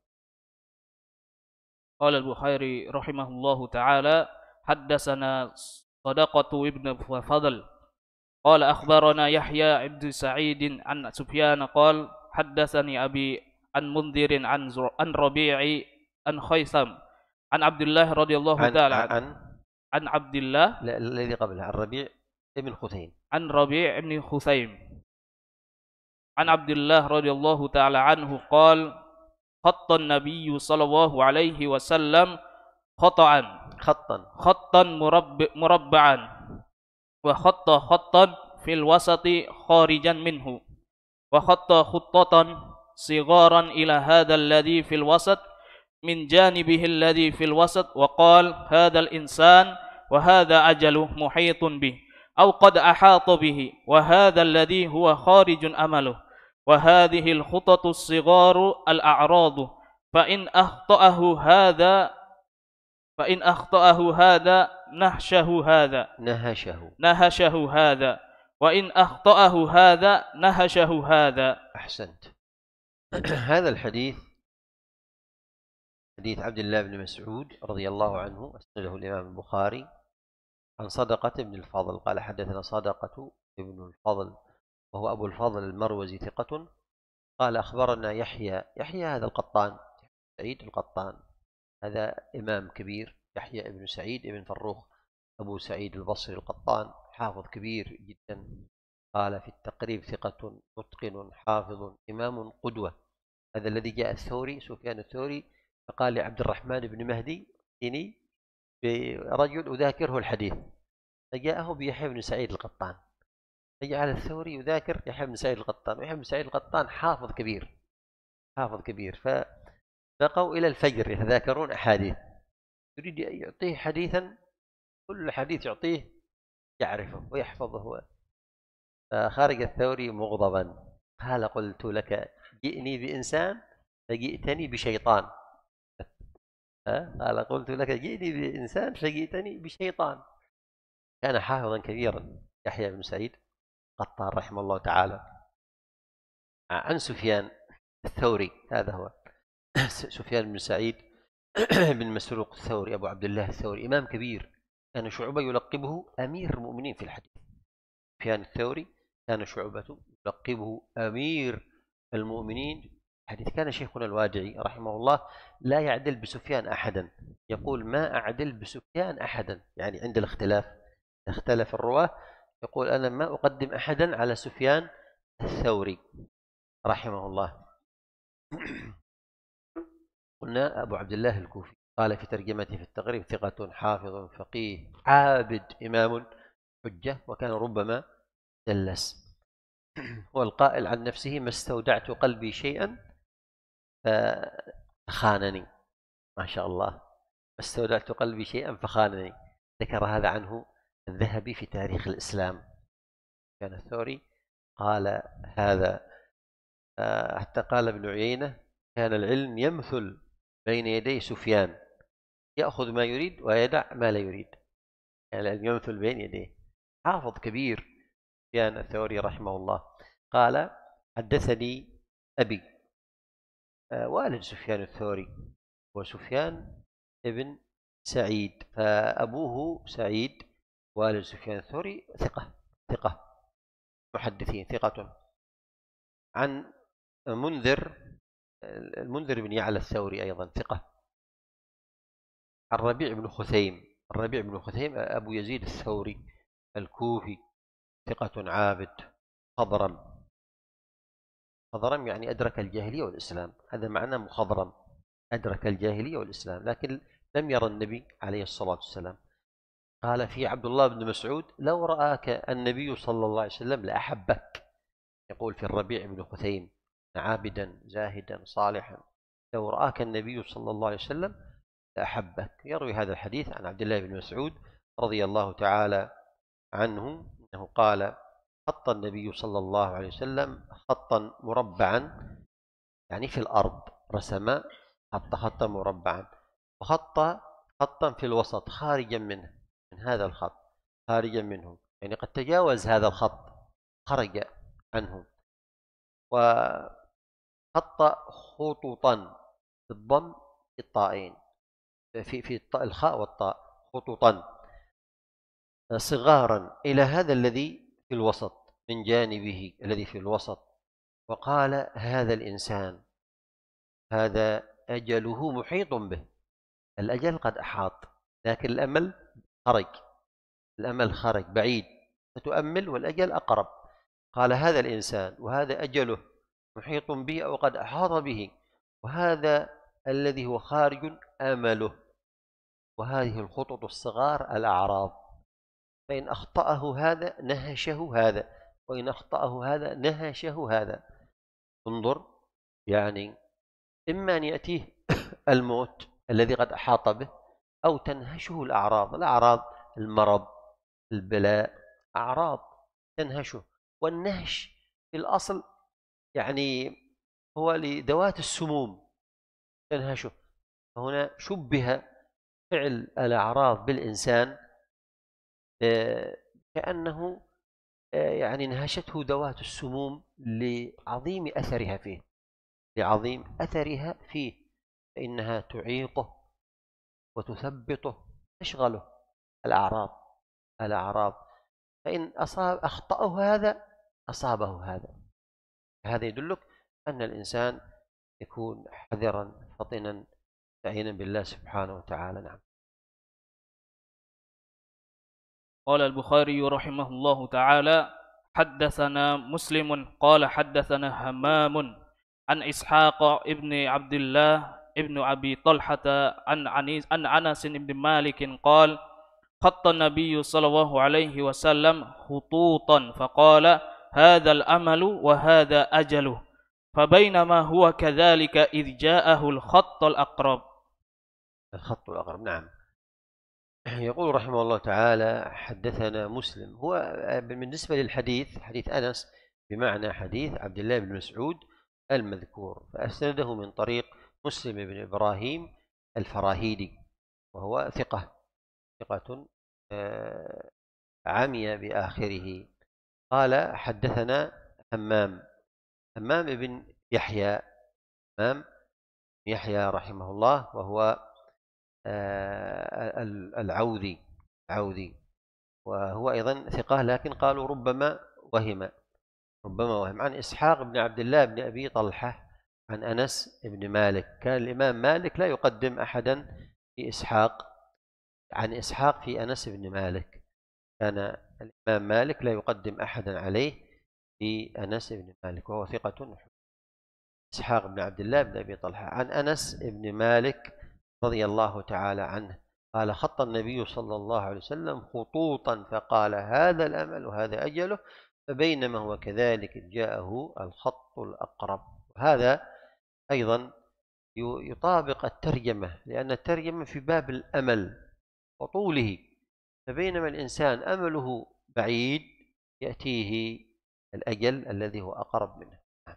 Speaker 2: قال البخاري رحمه الله تعالى: حدثنا صدقة ابن فضل قال أخبرنا يحيى بن سعيد عن سفيان قال حدثني أبي عن منذر عن عن ربيع عن خيثم عن عبد الله رضي الله
Speaker 1: عن
Speaker 2: تعالى
Speaker 1: عن
Speaker 2: عن عبد الله
Speaker 1: لا الذي قبله عن ربيع ابن خثيم
Speaker 2: عن ربيع بن خثيم عن عبد الله رضي الله تعالى عنه قال: خط النبي صلى الله عليه وسلم خطأ
Speaker 1: خطا
Speaker 2: خطا مرب مربعا وخط خطا في الوسط خارجا منه وخط خطة صغارا إلى هذا الذي في الوسط من جانبه الذي في الوسط وقال: هذا الإنسان وهذا أجله محيط به أو قد أحاط به وهذا الذي هو خارج أمله وهذه الخطط الصغار الأعراض فإن أخطأه هذا فإن أخطأه هذا نهشه هذا
Speaker 1: نهشه
Speaker 2: نهشه هذا وإن أخطأه هذا نهشه هذا.
Speaker 1: أحسنت. هذا الحديث حديث عبد الله بن مسعود رضي الله عنه أسنده الإمام البخاري عن صدقة بن الفضل قال حدثنا صدقة بن الفضل وهو أبو الفضل المروزي ثقة قال أخبرنا يحيى يحيى هذا القطان سعيد القطان هذا إمام كبير يحيى بن سعيد بن فروخ أبو سعيد البصري القطان حافظ كبير جدا قال في التقريب ثقة متقن حافظ إمام قدوة. هذا الذي جاء الثوري سفيان الثوري فقال لعبد الرحمن بن مهدي إني برجل أذاكره الحديث فجاءه بيحيى بن سعيد القطان فجعل الثوري يذاكر يحيى بن سعيد القطان ويحيى بن سعيد القطان حافظ كبير حافظ كبير فبقوا إلى الفجر يتذاكرون أحاديث يريد أن يعطيه حديثا كل حديث يعطيه يعرفه ويحفظه. فخرج الثوري مغضبا قال قلت لك جئني بإنسان فجئتني بشيطان. قال قلت لك جئني بإنسان فجئتني بشيطان. كان حافظا كبيرا يحيى بن سعيد قطان رحمه الله تعالى. عن سفيان الثوري هذا هو سفيان بن سعيد بن مسروق الثوري أبو عبد الله الثوري إمام كبير كان شعبة يلقبه أمير المؤمنين في الحديث. سفيان الثوري كان شعبة يلقبه أمير المؤمنين حديث. كان شيخنا الوادعي رحمه الله لا يعدل بسفيان أحدا يقول ما أعدل بسفيان أحدا يعني عند الاختلاف اختلف الرواه يقول أنا ما أقدم أحدا على سفيان الثوري رحمه الله. قلنا أبو عبد الله الكوفي قال في ترجمته في التقريب ثقة حافظ فقيه عابد إمام حجة وكان ربما دلس. والقائل عن نفسه ما استودعت قلبي شيئا فخانني. ما شاء الله ما استودعت قلبي شيئا فخانني. ذكر هذا عنه الذهبي في تاريخ الإسلام. كان الثوري قال هذا حتى قال ابن عيينة كان العلم يمثل بين يدي سفيان يأخذ ما يريد ويدع ما لا يريد. كان العلم يمثل بين يديه. حافظ كبير سفيان الثوري رحمه الله. قال حدثني أبي والد سفيان الثوري وسفيان ابن سعيد فأبوه سعيد والد سفيان الثوري ثقة ثقة محدثين ثقة. عن منذر المنذر بن يعلى الثوري أيضا ثقة. الربيع بن خثيم الربيع بن خثيم أبو يزيد الثوري الكوفي ثقة عابد خضرم. خضرم يعني أدرك الجاهلية والإسلام هذا معنى مخضرم أدرك الجاهلية والإسلام لكن لم يرى النبي عليه الصلاة والسلام. قال في عبد الله بن مسعود لو رآك النبي صلى الله عليه وسلم لأحبك. يقول في الربيع بن خثيم عابدا زاهدا صالحا لو رآك النبي صلى الله عليه وسلم لأحبك. يروي هذا الحديث عن عبد الله بن مسعود رضي الله تعالى عنه أنه قال خط النبي صلى الله عليه وسلم خطا مربعا يعني في الأرض، رسم خط خطا مربعا، وخط خطا في الوسط خارجا منه، من هذا الخط خارجا منه، يعني قد تجاوز هذا الخط، خرج عنه. وخط خطوطا بالضم الطائين، في في الخاء والطاء، خطوطا صغارا إلى هذا الذي في الوسط، من جانبه الذي في الوسط. وقال هذا الإنسان هذا أجله محيط به، الأجل قد أحاط، لكن الأمل خرج، الأمل خرج بعيد، فتؤمل والأجل أقرب. قال هذا الإنسان وهذا أجله محيط به أو قد أحاط به، وهذا الذي هو خارج أمله، وهذه الخطط الصغار الأعراض، فإن أخطأه هذا نهشه هذا، وإن أخطأه هذا نهشه هذا. انظر، يعني إما أن يأتيه الموت الذي قد أحاط به، أو تنهشه الأعراض. الأعراض المرض، البلاء، أعراض تنهشه. والنهش في الأصل يعني هو لذوات السموم تنهشه، فهنا شبه فعل الأعراض بالإنسان كأنه يعني نهشته ذوات السموم لعظيم أثرها فيه، لعظيم أثرها فيه، فإنها تعيقه وتثبطه، تشغله. الأعراض الأعراض فإن أصاب أخطأه هذا أصابه هذا. هذا يدلك أن الإنسان يكون حذرا فطنا استعينا بالله سبحانه وتعالى. نعم.
Speaker 2: قال البخاري رحمه الله تعالى: حدثنا مسلم قال حدثنا همام عن إسحاق ابن عبد الله ابن أبي طلحة عن عن أنس بن مالك قال: خط النبي صلى الله عليه وسلم خطوطا فقال: هذا الأمل وهذا أجله، فبينما هو كذلك إذ جاءه الخط الأقرب.
Speaker 1: الخط الأقرب، نعم. يقول رحمه الله تعالى: حدثنا مسلم. هو بالنسبة للحديث حديث أنس بمعنى حديث عبد الله بن مسعود المذكور، فأسنده من طريق مسلم بن إبراهيم الفراهيدي، وهو ثقة ثقة عمي بآخره. قال حدثنا همام همام بن يحيى همام يحيى رحمه الله، وهو العوذي العوذي وهو أيضا ثقة، لكن قالوا ربما وهم ربما وهم عن إسحاق بن عبد الله بن أبي طلحة عن أنس بن مالك. كان الإمام مالك لا يقدم أحدا في إسحاق عن إسحاق في أنس بن مالك، كان الإمام مالك لا يقدم أحدا عليه في أنس بن مالك، وهو ثقة. إسحاق بن عبد الله بن أبي طلحة عن أنس بن مالك رضي الله تعالى عنه قال: خط النبي صلى الله عليه وسلم خطوطا فقال: هذا الأمل وهذا أجله، فبينما هو كذلك جاءه الخط الأقرب. وهذا أيضا يطابق الترجمة، لأن الترجمة في باب الأمل وطوله، فبينما الإنسان أمله بعيد يأتيه الأجل الذي هو أقرب منه.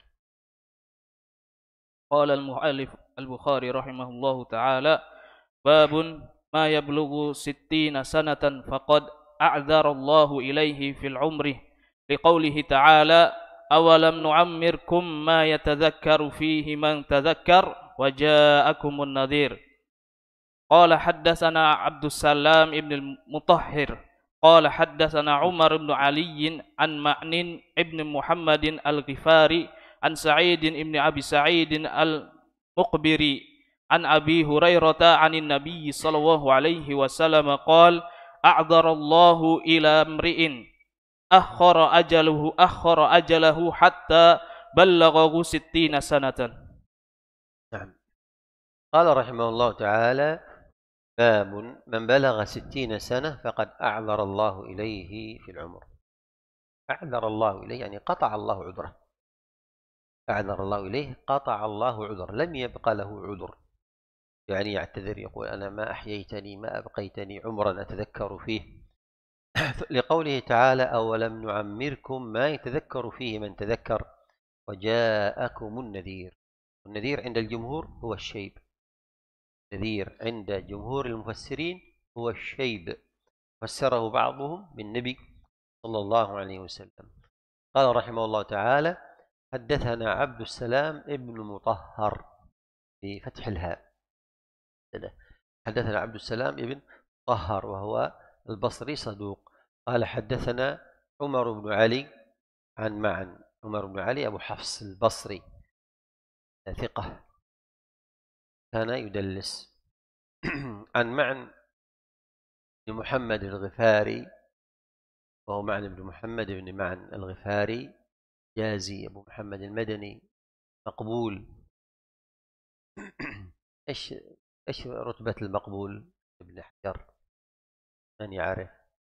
Speaker 2: قال المؤلف البخاري رحمه الله تعالى: باب ما يبلغ ستين سنة فقد أعذر الله إليه في العمر، لقوله تعالى: أولم نعمركم ما يتذكر فيه من تذكر وجاءكم النذير. قال حدثنا عبد السلام بن المطهر قال حدثنا عمر بن علي عن معن بن محمد الغفاري عن سعيد بن أبي سعيد المقبري عن أبي هريرة عن النبي صلى الله عليه وسلم قال: أعذر الله إلى امرئ أخر أجله أخر أجله حتى بلغه ستين سنة.
Speaker 1: نعم. قال رحمه الله تعالى: باب من بلغ ستين سنة فقد أعذر الله إليه في العمر. أعذر الله إليه يعني قطع الله عذره، أعذر الله إليه قطع الله عذر، لم يبقى له عذر، يعني يعتذر يقول: أنا ما أحييتني ما أبقيتني عمرا أتذكر فيه. لقوله تعالى: أولم نعمركم ما يتذكر فيه من تذكر وجاءكم النذير. والنذير عند الجمهور هو الشيب. النذير عند جمهور المفسرين هو الشيب، فسره بعضهم بالنبي صلى الله عليه وسلم. قال رحمه الله تعالى: حدثنا عبد السلام ابن مطهر بفتح الهاء. حدثنا عبد السلام ابن مطهر وهو البصري صدوق. قال حدثنا عمر بن علي عن معن. عمر بن علي أبو حفص البصري ثقة كان يدلس. عن معن بن محمد الغفاري، وهو معن بن محمد بن معن الغفاري جازي أبو محمد المدني مقبول. إيش إيش رتبة المقبول ابن حجر؟ من يعرف؟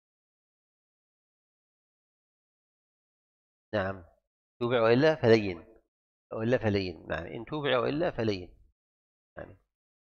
Speaker 1: نعم، توبع وإلا فلين، وإلا فلين. نعم، إن توبع وإلا فلين. يعني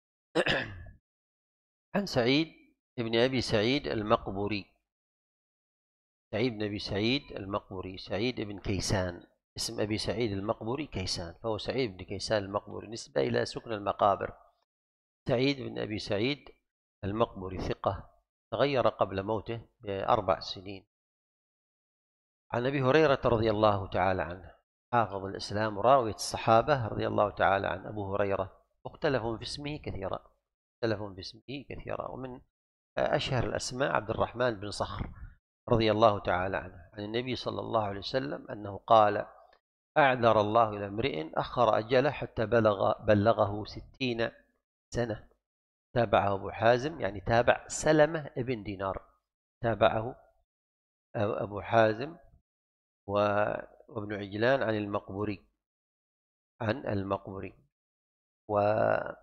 Speaker 1: عن سعيد ابن أبي سعيد المقبوري. سعيد بن أبي سعيد المقبوري، سعيد بن كيسان، اسم أبي سعيد المقبوري كيسان، فهو سعيد بن كيسان المقبوري نسبة إلى سكن المقابر. سعيد بن أبي سعيد المقبوري ثقة، تغير قبل موته بأربع سنين. عن أبي هريرة رضي الله تعالى عنه، حافظ الإسلام وراوية الصحابة رضي الله تعالى عن أبو هريرة، مختلف في اسمه كثيرا، مختلف في اسمه كثيرا، ومن أشهر الأسماء عبد الرحمن بن صخر رضي الله تعالى عنه، عن النبي صلى الله عليه وسلم أنه قال: أعذر الله إلى امرئ أخر أجله حتى بلغ بلغه ستين سنة. تابعه أبو حازم، يعني تابع سلمة ابن دينار، تابعه أبو حازم وابن عجلان عن المقبوري، عن المقبوري. وهنا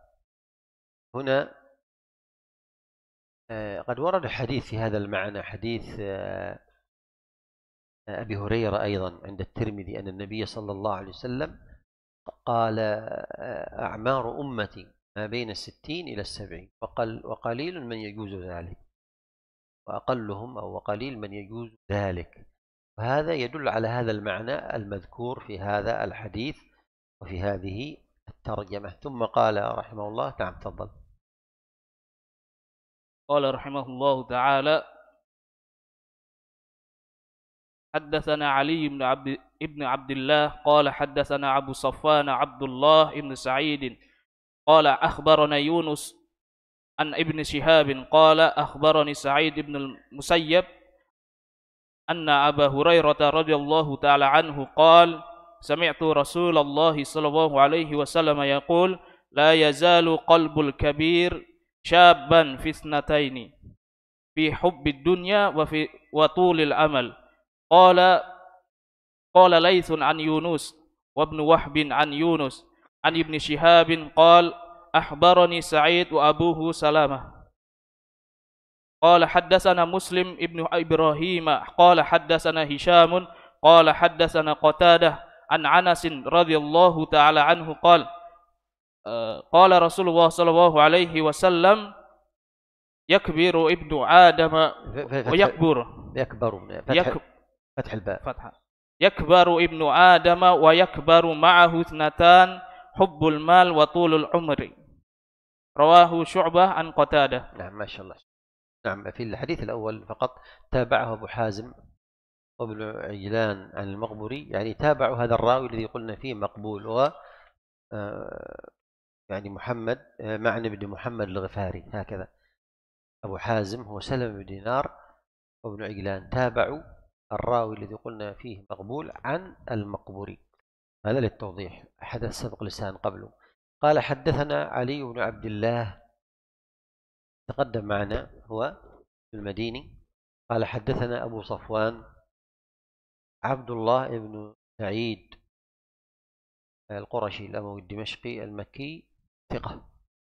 Speaker 1: قد ورد حديث في هذا المعنى، حديث أبي هريرة أيضا عند الترمذي أن النبي صلى الله عليه وسلم قال: أعمار أمتي ما بين الستين إلى السبعين، وقليل من يجوز ذلك، وأقلهم أو وقليل من يجوز ذلك. وهذا يدل على هذا المعنى المذكور في هذا الحديث وفي هذه الترجمة. ثم قال رحمه الله: نعم تفضل.
Speaker 2: قال رحمه الله تعالى: حدثنا علي بن عبد ابن عبد الله قال حدثنا أبو صفوان عبد الله بن سعيد قال أخبرنا يونس عن ابن شهاب قال أخبرني سعيد بن المسيب أن أبا هريرة رضي الله تعالى عنه قال: سمعت رسول الله صلى الله عليه وسلم يقول: لا يزال قلب الكبير شابا في اثنتين، في حب الدنيا وفي وطول الأمل. قال قال ليث عن يونس وابن وهب عن يونس عن ابن شهاب قال: أخبرني سعيد وأبوه سلامة قال حدثنا مسلم ابن إبراهيم قال حدثنا هشام قال حدثنا قتادة عن أنس رضي الله تعالى عنه قال: قال رسول الله صلى الله عليه وسلم: يكبر ابن آدم ويكبر
Speaker 1: يكبر فتح, فتح الباء فتح
Speaker 2: يكبر ابن آدم ويكبر معه اثنتان: حب المال وطول العمر. رواه شعبة عن قتادة.
Speaker 1: نعم ما شاء الله. نعم، في الحديث الأول فقط تابعه أبو حازم وابن عجلان عن المقبوري، يعني تابعوا هذا الراوي الذي قلنا فيه مقبول، و يعني محمد معن بن محمد الغفاري، هكذا. أبو حازم هو سلم بن دينار وابن عجلان، تابعوا الراوي الذي قلنا فيه مقبول عن المقبوري. هذا للتوضيح، حدث سبق لسان قبله. قال حدثنا علي بن عبد الله، تقدم معنا هو المديني. قال حدثنا أبو صفوان عبد الله بن سعيد القرشي الأموي الدمشقي المكي ثقة.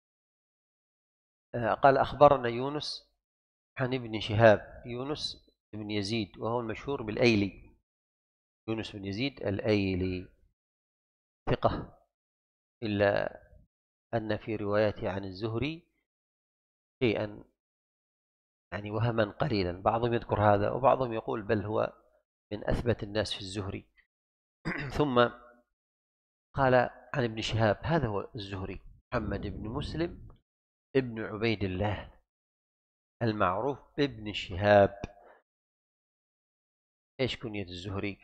Speaker 1: قال أخبرنا يونس عن ابن شهاب، يونس بن يزيد وهو المشهور بالأيلي، يونس بن يزيد الأيلي ثقة، إلا أن في روايته عن الزهري شيئا يعني وهما قليلا، بعضهم يذكر هذا وبعضهم يقول بل هو من أثبت الناس في الزهري. ثم قال عن ابن شهاب، هذا هو الزهري، محمد بن مسلم ابن عبيد الله المعروف بابن شهاب. ايش كنية الزهري؟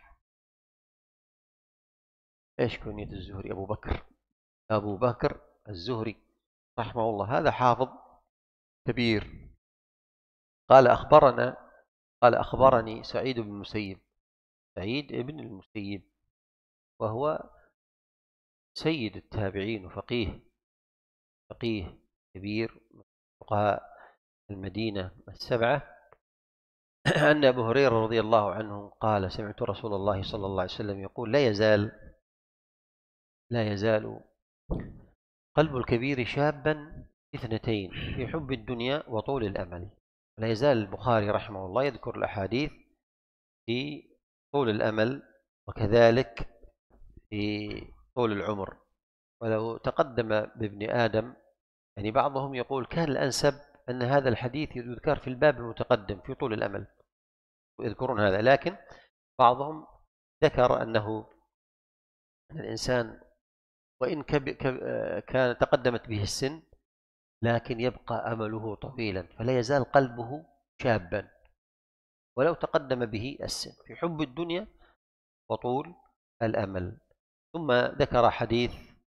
Speaker 1: ايش كنية الزهري؟ أبو بكر، أبو بكر الزهري رحمه الله. هذا حافظ كبير. قال أخبرنا قال أخبرني سعيد بن المسيب، سعيد بن المسيب وهو سيد التابعين وفقيه، فقيه كبير من فقهاء المدينة السبعة، أن أبو هريرة رضي الله عنه قال سمعت رسول الله صلى الله عليه وسلم يقول لا يزال لا يزال قلب الكبير شابا اثنتين، في حب الدنيا وطول الأمل. لا يزال البخاري رحمه الله يذكر الأحاديث في طول الأمل وكذلك في طول العمر. ولو تقدم بابن آدم، يعني بعضهم يقول كان الأنسب أن هذا الحديث يذكر في الباب المتقدم في طول الأمل ويذكرون هذا، لكن بعضهم ذكر أنه الإنسان وإن كان تقدمت به السن لكن يبقى أمله طويلا، فلا يزال قلبه شابا ولو تقدم به السن في حب الدنيا وطول الأمل. ثم ذكر حديث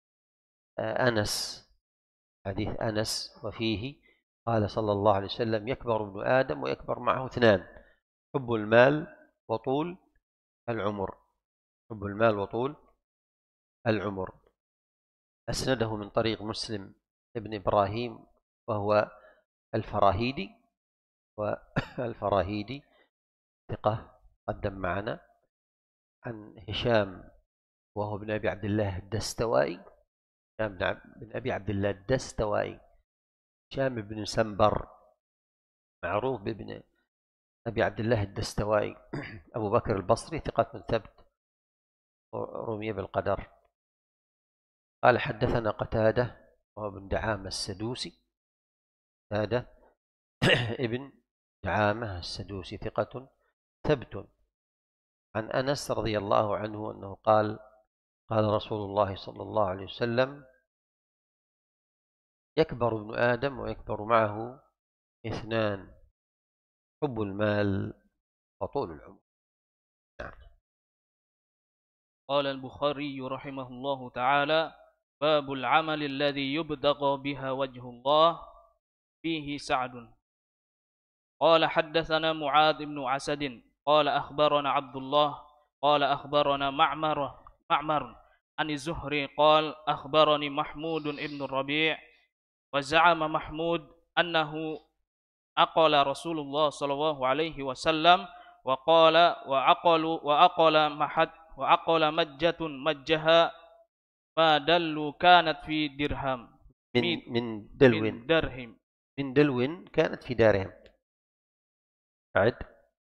Speaker 1: أنس حديث أنس وفيه قال صلى الله عليه وسلم يكبر ابن آدم ويكبر معه اثنان، حب المال وطول العمر. حب المال وطول العمر. أسنده من طريق مسلم ابن إبراهيم وهو الفراهيدي، والفراهيدي ثقة قدم معنا، عن هشام وهو ابن أبي عبد الله الدستوائي، هشام بن أبي عبد الله الدستوائي، هشام بن سنبر معروف بابن أبي عبد الله الدستوائي، أبو بكر البصري ثقة ثبت رمي بالقدر. قال حدثنا قتادة وهو ابن دعامة السدوسي، قتادة ابن دعامة السدوسي ثقة ثبت، عن أنس رضي الله عنه أنه قال قال رسول الله صلى الله عليه وسلم يكبر ابن آدم ويكبر معه اثنان، حب المال وطول العمر. نعم.
Speaker 2: قال البخاري رحمه الله تعالى باب العمل الذي يبتغى بها وجه الله فيه سعد. قال حدثنا معاذ بن عسد قال أخبرنا عبد الله قال أخبرنا معمر معمر عن الزهري قال أخبرني محمود بن الربيع وزعم محمود أنه أقل رسول الله صلى الله عليه وسلم وقال وعقل وأقل محد وعقل مجة مجها ما دل كانت في درهم
Speaker 1: من من دلو
Speaker 2: من درهم
Speaker 1: من دلو كانت في دارهم. أعد.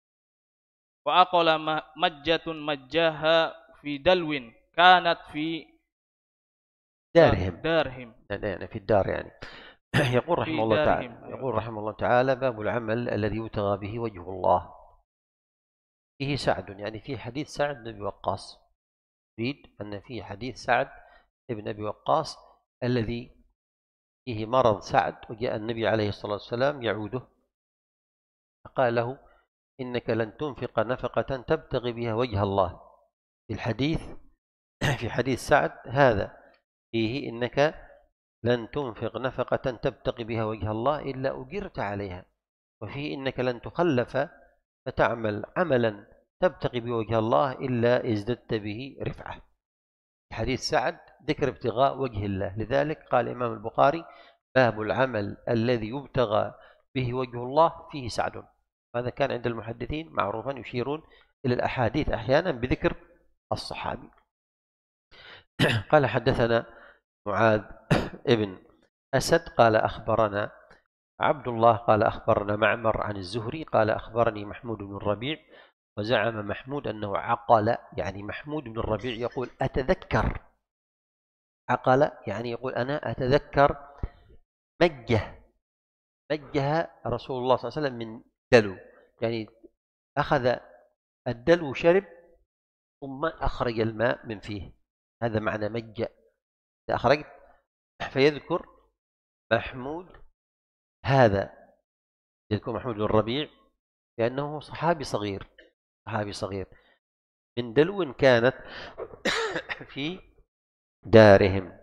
Speaker 2: وأقل مجة مجها في دلو كانت في
Speaker 1: دارهم
Speaker 2: دارهم
Speaker 1: يعني في الدار يعني. يقول رحمه الله تعالى يقول رحمه الله تعالى باب العمل الذي يبتغى به وجه الله فيه سعد، يعني في حديث سعد بن أبي وقاص، يريد أن في حديث سعد بن أبي وقاص الذي فيه مرض سعد، وجاء النبي عليه الصلاة والسلام يعوده فقال له إنك لن تنفق نفقة تبتغي بها وجه الله. في الحديث في حديث سعد هذا فيه إنك لن تنفق نفقة تبتغي بها وجه الله إلا أجرت عليها، وفيه إنك لن تخلف فتعمل عملا تبتغي بوجه الله إلا ازددت به رفعة. حديث سعد ذكر ابتغاء وجه الله، لذلك قال الإمام البخاري باب العمل الذي يبتغى به وجه الله فيه سعد. هذا كان عند المحدثين معروفا، يشيرون إلى الأحاديث أحيانا بذكر الصحابي. قال حدثنا معاذ ابن أسد قال أخبرنا عبد الله قال أخبرنا معمر عن الزهري قال أخبرني محمود بن الربيع، وزعم محمود أنه عقل، يعني محمود بن الربيع يقول أتذكر، عقل يعني يقول أنا أتذكر مجه مجه رسول الله صلى الله عليه وسلم من دلو، يعني أخذ الدلو شرب ثم أخرج الماء من فيه، هذا معنى مجه إذا أخرجت فيذكر محمود هذا، يذكر محمود بن الربيع لأنه صحابي صغير، صحابي صغير من دلو كانت في دارهم.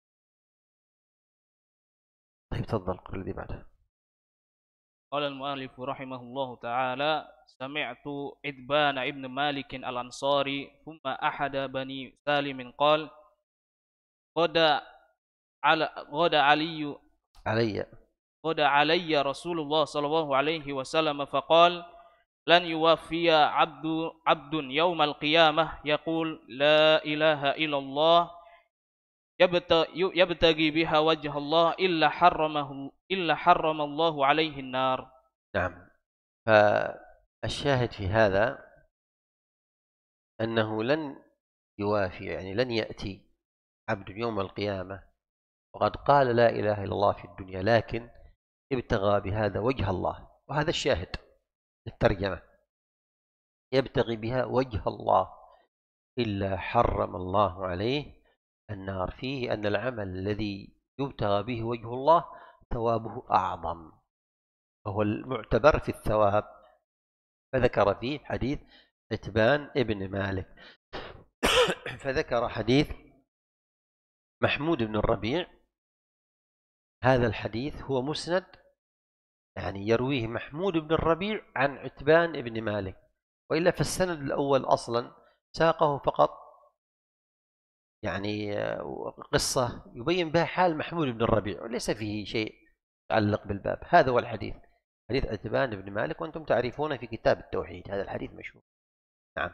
Speaker 1: طيب تفضل قل الذي بعده.
Speaker 2: قال المؤلف رحمه الله تعالى: سمعت عتبان ابن مالك الأنصاري ثم أحد بني سالم قال: غدا على غدا علي
Speaker 1: علي
Speaker 2: غدا علي رسول الله صلى الله عليه وسلم فقال: لن يوفي عبد عبد يوم القيامة يقول لا إله إلا الله يبتغي بها وجه الله إلا حرمه إلا حرم الله عليه النار.
Speaker 1: نعم. فالشاهد في هذا أنه لن يوافي، يعني لن يأتي عبد يوم القيامة وقد قال لا إله إلا الله في الدنيا لكن ابتغى بهذا وجه الله، وهذا الشاهد للترجمة، يبتغي بها وجه الله إلا حرم الله عليه النار، فيه أن العمل الذي يبتغى به وجه الله ثوابه أعظم، وهو المعتبر في الثواب. فذكر فيه حديث عتبان ابن مالك فذكر حديث محمود بن الربيع. هذا الحديث هو مسند، يعني يرويه محمود بن الربيع عن عتبان ابن مالك، وإلا في السند الأول أصلا ساقه فقط يعني قصة يبين بها حال محمود بن الربيع وليس فيه شيء يتعلق بالباب. هذا هو الحديث، حديث عتبان بن مالك، وأنتم تعرفون في كتاب التوحيد هذا الحديث مشهور. نعم.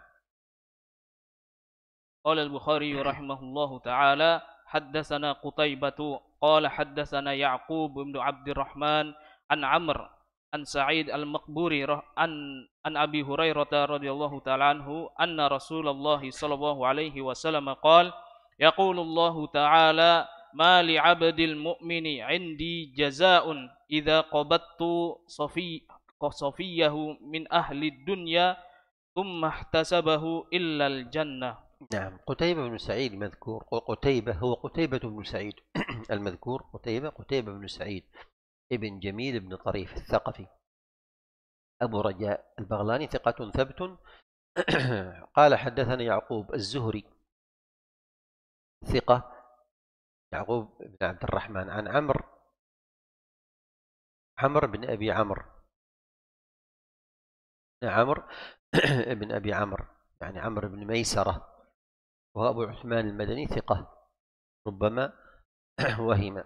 Speaker 2: قال البخاري رحمه الله تعالى: حدثنا قتيبة قال حدثنا يعقوب بن عبد الرحمن عن عمرو عن سعيد المقبوري عن عن أبي هريرة رضي الله تعالى عنه أن رسول الله صلى الله عليه وسلم قال: يقول الله تعالى: ما لعبد المؤمن عندي جزاء إذا قبضت صفي صفيه من أهل الدنيا ثم احتسبه إلا الجنة.
Speaker 1: نعم. قتيبة بن سعيد مذكور، قتيبة هو قتيبة بن سعيد المذكور، قتيبة قتيبة بن سعيد ابن جميل بن طريف الثقفي أبو رجاء البغلاني، ثقة ثبت. قال حدثنا يعقوب الزهري ثقة، يعقوب بن عبد الرحمن عن عمرو عمرو بن أبي عمرو عمرو بن أبي عمرو يعني عمرو بن ميسرة، وهو أبو عثمان المدني ثقة ربما وهم.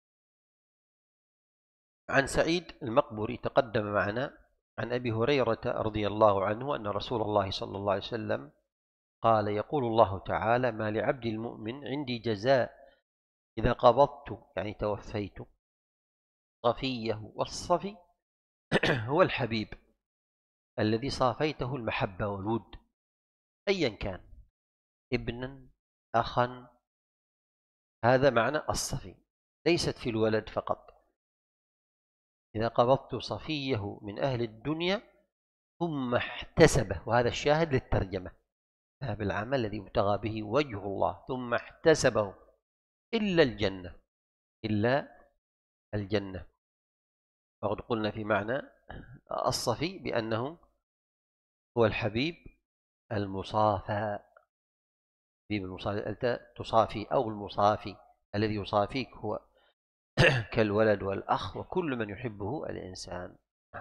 Speaker 1: عن سعيد المقبوري تقدم معنا عن أبي هريرة رضي الله عنه أن رسول الله صلى الله عليه وسلم قال: يقول الله تعالى: ما لعبد المؤمن عندي جزاء إذا قبضت يعني توفيت صفيه، والصفي هو الحبيب الذي صافيته المحبة والود أيا كان، ابنا أخا، هذا معنى الصفي، ليست في الولد فقط. إذا قبضت صفيه من أهل الدنيا ثم احتسبه، وهذا الشاهد للترجمة، بالعمل الذي ابتغى به وجه الله ثم احتسبه إلا الجنة إلا الجنة. وقد قلنا في معنى الصفي بأنه هو الحبيب المصافى، حبيب المصافى تصافي أو المصافي الذي يصافيك هو كالولد والأخ وكل من يحبه الإنسان.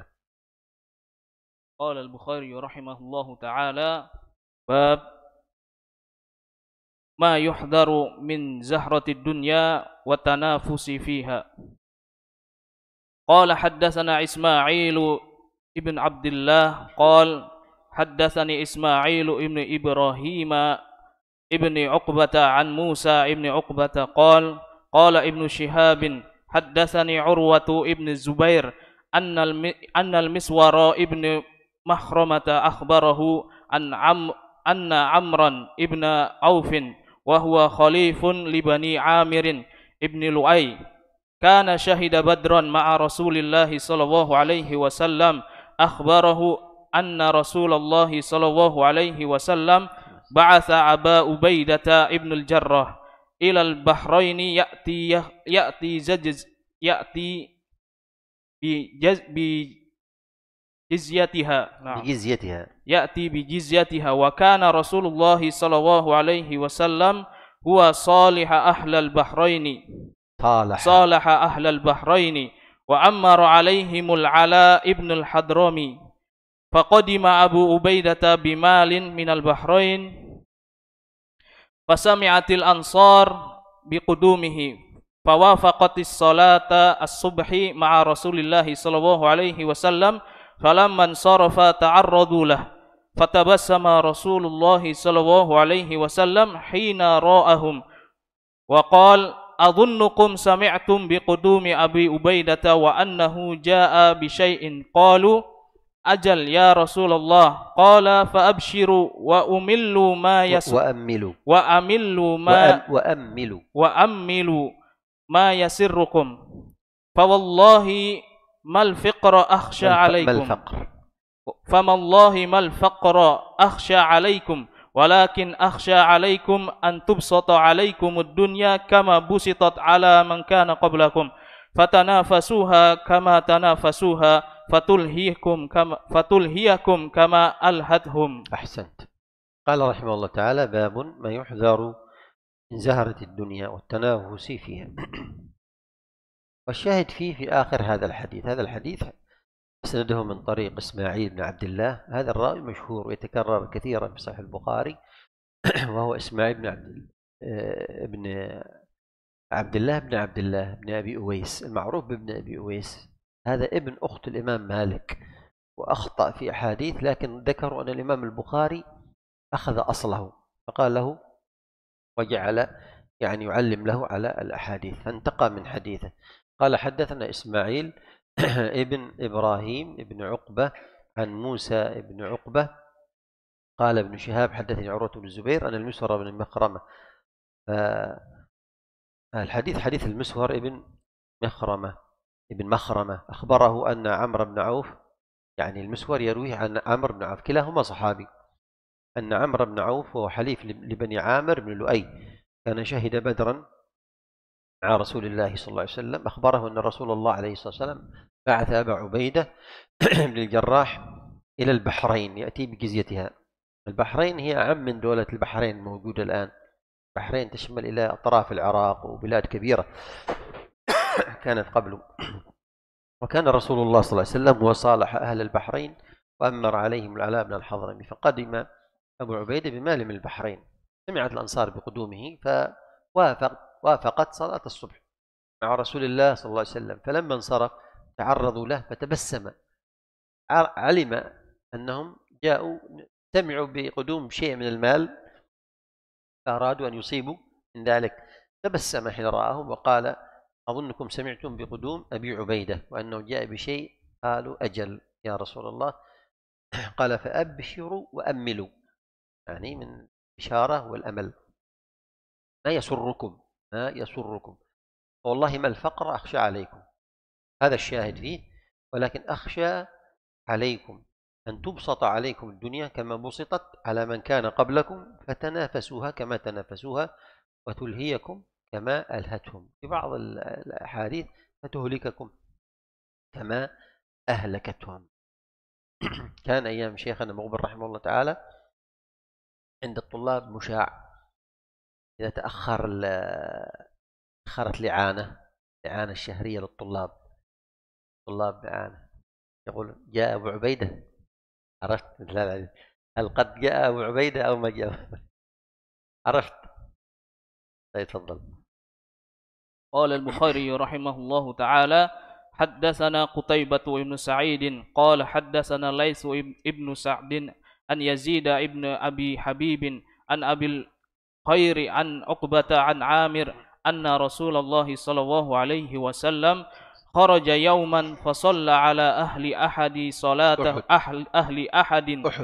Speaker 2: قال البخاري رحمه الله تعالى: باب ما يحذر من زهرة الدنيا والتنافس فيها. قال حدثنا إسماعيل ابن عبد الله قال حدثني إسماعيل ابن إبراهيم ابن عقبة عن موسى ابن عقبة قال قال ابن شهاب حدثني عروة ابن الزبير أن أن المسور ابن مخرمة أخبره أن عم أن عمرا ابن عوف وهو خليف لبني عامر ابن لؤي كان شهد بدرا مع رسول الله صلى الله عليه وسلم أخبره أن رسول الله صلى الله عليه وسلم بعث أبا عبيدة ابن الجراح إلى البحرين يأتي يأتي زجز يأتي بجز بجزيتها نعم
Speaker 1: بجزيتها
Speaker 2: يأتي بجزيتها وكان رسول الله صلى الله عليه وسلم هو صالح أهل البحرين
Speaker 1: صالح
Speaker 2: صالح أهل البحرين وأمر عليهم العلاء ابن الحضرمي فقدم أبو عبيدة بمال من البحرين فسمعت الأنصار بقدومه فوافقت الصلاة الصبح مع رسول الله صلى الله عليه وسلم فلما انصرف تعرضوا له فتبسم رسول الله صلى الله عليه وسلم حين رآهم وقال أظنكم سمعتم بقدوم أبي عبيدة وأنه جاء بشيء قالوا أجل يا رسول الله قال فأبشروا وأملوا ما يس
Speaker 1: وأملوا
Speaker 2: وأملوا ما
Speaker 1: وأملوا
Speaker 2: وأملوا ما يسركم فوالله ما الفقر أخشى عليكم
Speaker 1: ما الفقر
Speaker 2: فما الله ما الفقر أخشى عليكم ولكن أخشى عليكم أن تبسط عليكم الدنيا كما بسطت على من كان قبلكم فتنافسوها كما تنافسوها فتلهيكم كما فتلهيكم كما ألهتهم.
Speaker 1: أحسنت. قال رحمه الله تعالى: باب ما يحذر من زهرة الدنيا والتنافس فيها. والشاهد فيه في آخر هذا الحديث. هذا الحديث أسنده من طريق إسماعيل بن عبد الله، هذا الراوي مشهور ويتكرر كثيرا في صحيح البخاري وهو إسماعيل بن عبد ابن عبد الله بن عبد الله بن أبي أويس، المعروف بابن أبي أويس. هذا ابن أخت الإمام مالك، وأخطأ في أحاديث، لكن ذكروا أن الإمام البخاري أخذ أصله فقال له وجعل يعني يعلم له على الأحاديث، فانتقى من حديثه. قال: حدثنا إسماعيل ابن إبراهيم ابن عقبة عن موسى ابن عقبة قال ابن شهاب: حدثني عروة بن الزبير أن المسور بن مخرمة. الحديث حديث المسور ابن مخرمة ابن مخرمة أخبره أن عمرو بن عوف، يعني المسور يرويه عن عمرو بن عوف، كلاهما صحابي، أن عمرو بن عوف هو حليف لبني عامر بن لؤي، كان شهد بدرا مع رسول الله صلى الله عليه وسلم. أخبره أن رسول الله عليه الصلاة والسلام بعث أبا عبيدة بن الجراح إلى البحرين يأتي بجزيتها. البحرين هي أعم من دولة البحرين الموجودة الآن. البحرين تشمل إلى أطراف العراق وبلاد كبيرة كانت قبله. وكان رسول الله صلى الله عليه وسلم هو صالح أهل البحرين وأمر عليهم العلاء بن الحضرمي. فقدم أبو عبيدة بمال من البحرين، سمعت الأنصار بقدومه فوافق وافقت صلاة الصبح مع رسول الله صلى الله عليه وسلم. فلما انصرف تعرضوا له فتبسم، علم أنهم جاءوا سمعوا بقدوم شيء من المال فأرادوا أن يصيبوا من ذلك. تبسم حين رآهم وقال: أظنكم سمعتم بقدوم أبي عبيدة وأنه جاء بشيء. قالوا: أجل يا رسول الله. قال: فأبشروا وأملوا، يعني من البشارة والأمل، ما يسركم ما يسركم والله ما الفقر أخشى عليكم. هذا الشاهد فيه. ولكن أخشى عليكم أن تبسط عليكم الدنيا كما بسطت على من كان قبلكم فتنافسوها كما تنافسوها وتلهيكم كما ألهتهم. في بعض الأحاديث فتهلككم كما أهلكتهم. كان أيام شيخنا مقبل رحمه الله تعالى عند الطلاب مشاع، إذا تأخر أخرت لعانة لعانة الشهرية للطلاب، طلاب لعانة، يقول: جاء أبو عبيدة. عرفت؟ هل قد جاء أبو عبيدة أو ما جاء؟ عرفت؟ طيب تفضل.
Speaker 2: قال البخاري رحمه الله تعالى: حدثنا قتيبة بن سعيد قال حدثنا ليث ابن سعد أن يزيد ابن أبي حبيب عن أبي الخير عن عقبة عن عامر أن رسول الله صلى الله عليه وسلم خرج يوما فصلى على أهل أحد صلاته أهل أهل أحد
Speaker 1: أحد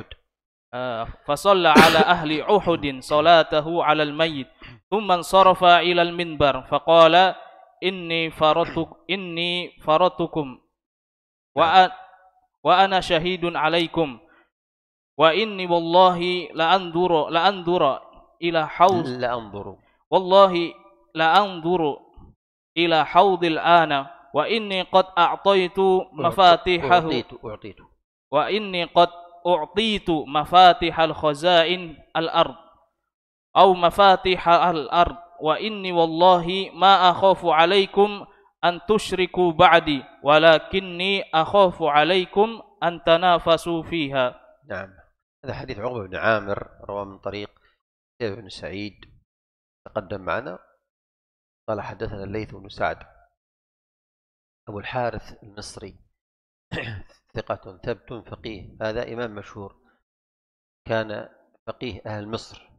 Speaker 2: فصلى على أهل أحد صلاته على الميت ثم انصرف إلى المنبر فقال: إني فرطك إني فرطكم وأنا شهيد عليكم وإني والله لأنظر لأنظر إلى حوض
Speaker 1: لأنظر
Speaker 2: والله لأنظر إلى حوض الآن وإني قد أعطيت مفاتيحه
Speaker 1: أعطيت أعطيت
Speaker 2: وإني قد أعطيت مفاتيح الخزائن الأرض أو مفاتيح الأرض وإني والله ما أخاف عليكم أن تشركوا بعدي ولكني أخاف عليكم أن تنافسوا فيها.
Speaker 1: نعم، هذا حديث عقبة بن عامر رواه من طريق بن سعيد تقدم معنا. قال حدثنا الليث بن سعد أبو الحارث المصري ثقة ثبت فقيه، هذا إمام مشهور كان فقيه أهل مصر.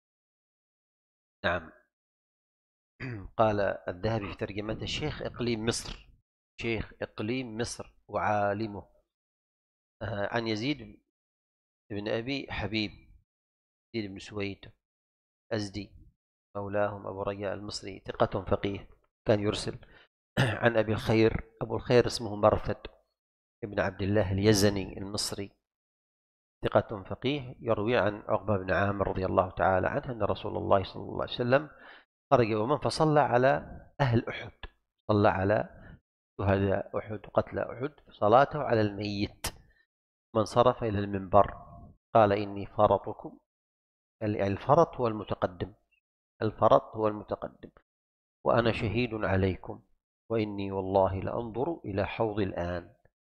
Speaker 1: نعم. قال الذهبي في ترجمته الشيخ إقليم مصر، شيخ إقليم مصر وعالمه. عن يزيد بن أبي حبيب، يزيد بن سويد أزدي مولاهم أبو رجاء المصري ثقة فقيه كان يرسل. عن أبي الخير، أبو الخير اسمه مرثد ابن عبد الله اليزني المصري ثقة فقيه، يروي عن عقبة بن عامر رضي الله تعالى عنه أن رسول الله صلى الله عليه وسلم خرج يوما فصلى على أهل أحد، صلى على شهداء أحد وقتلى أحد صلاته على الميت، من صرف إلى المنبر قال إني فرطكم، الفرط هو المتقدم، الفرط هو المتقدم، وأنا شهيد عليكم، وإني والله لأنظر إلى حوض الآن،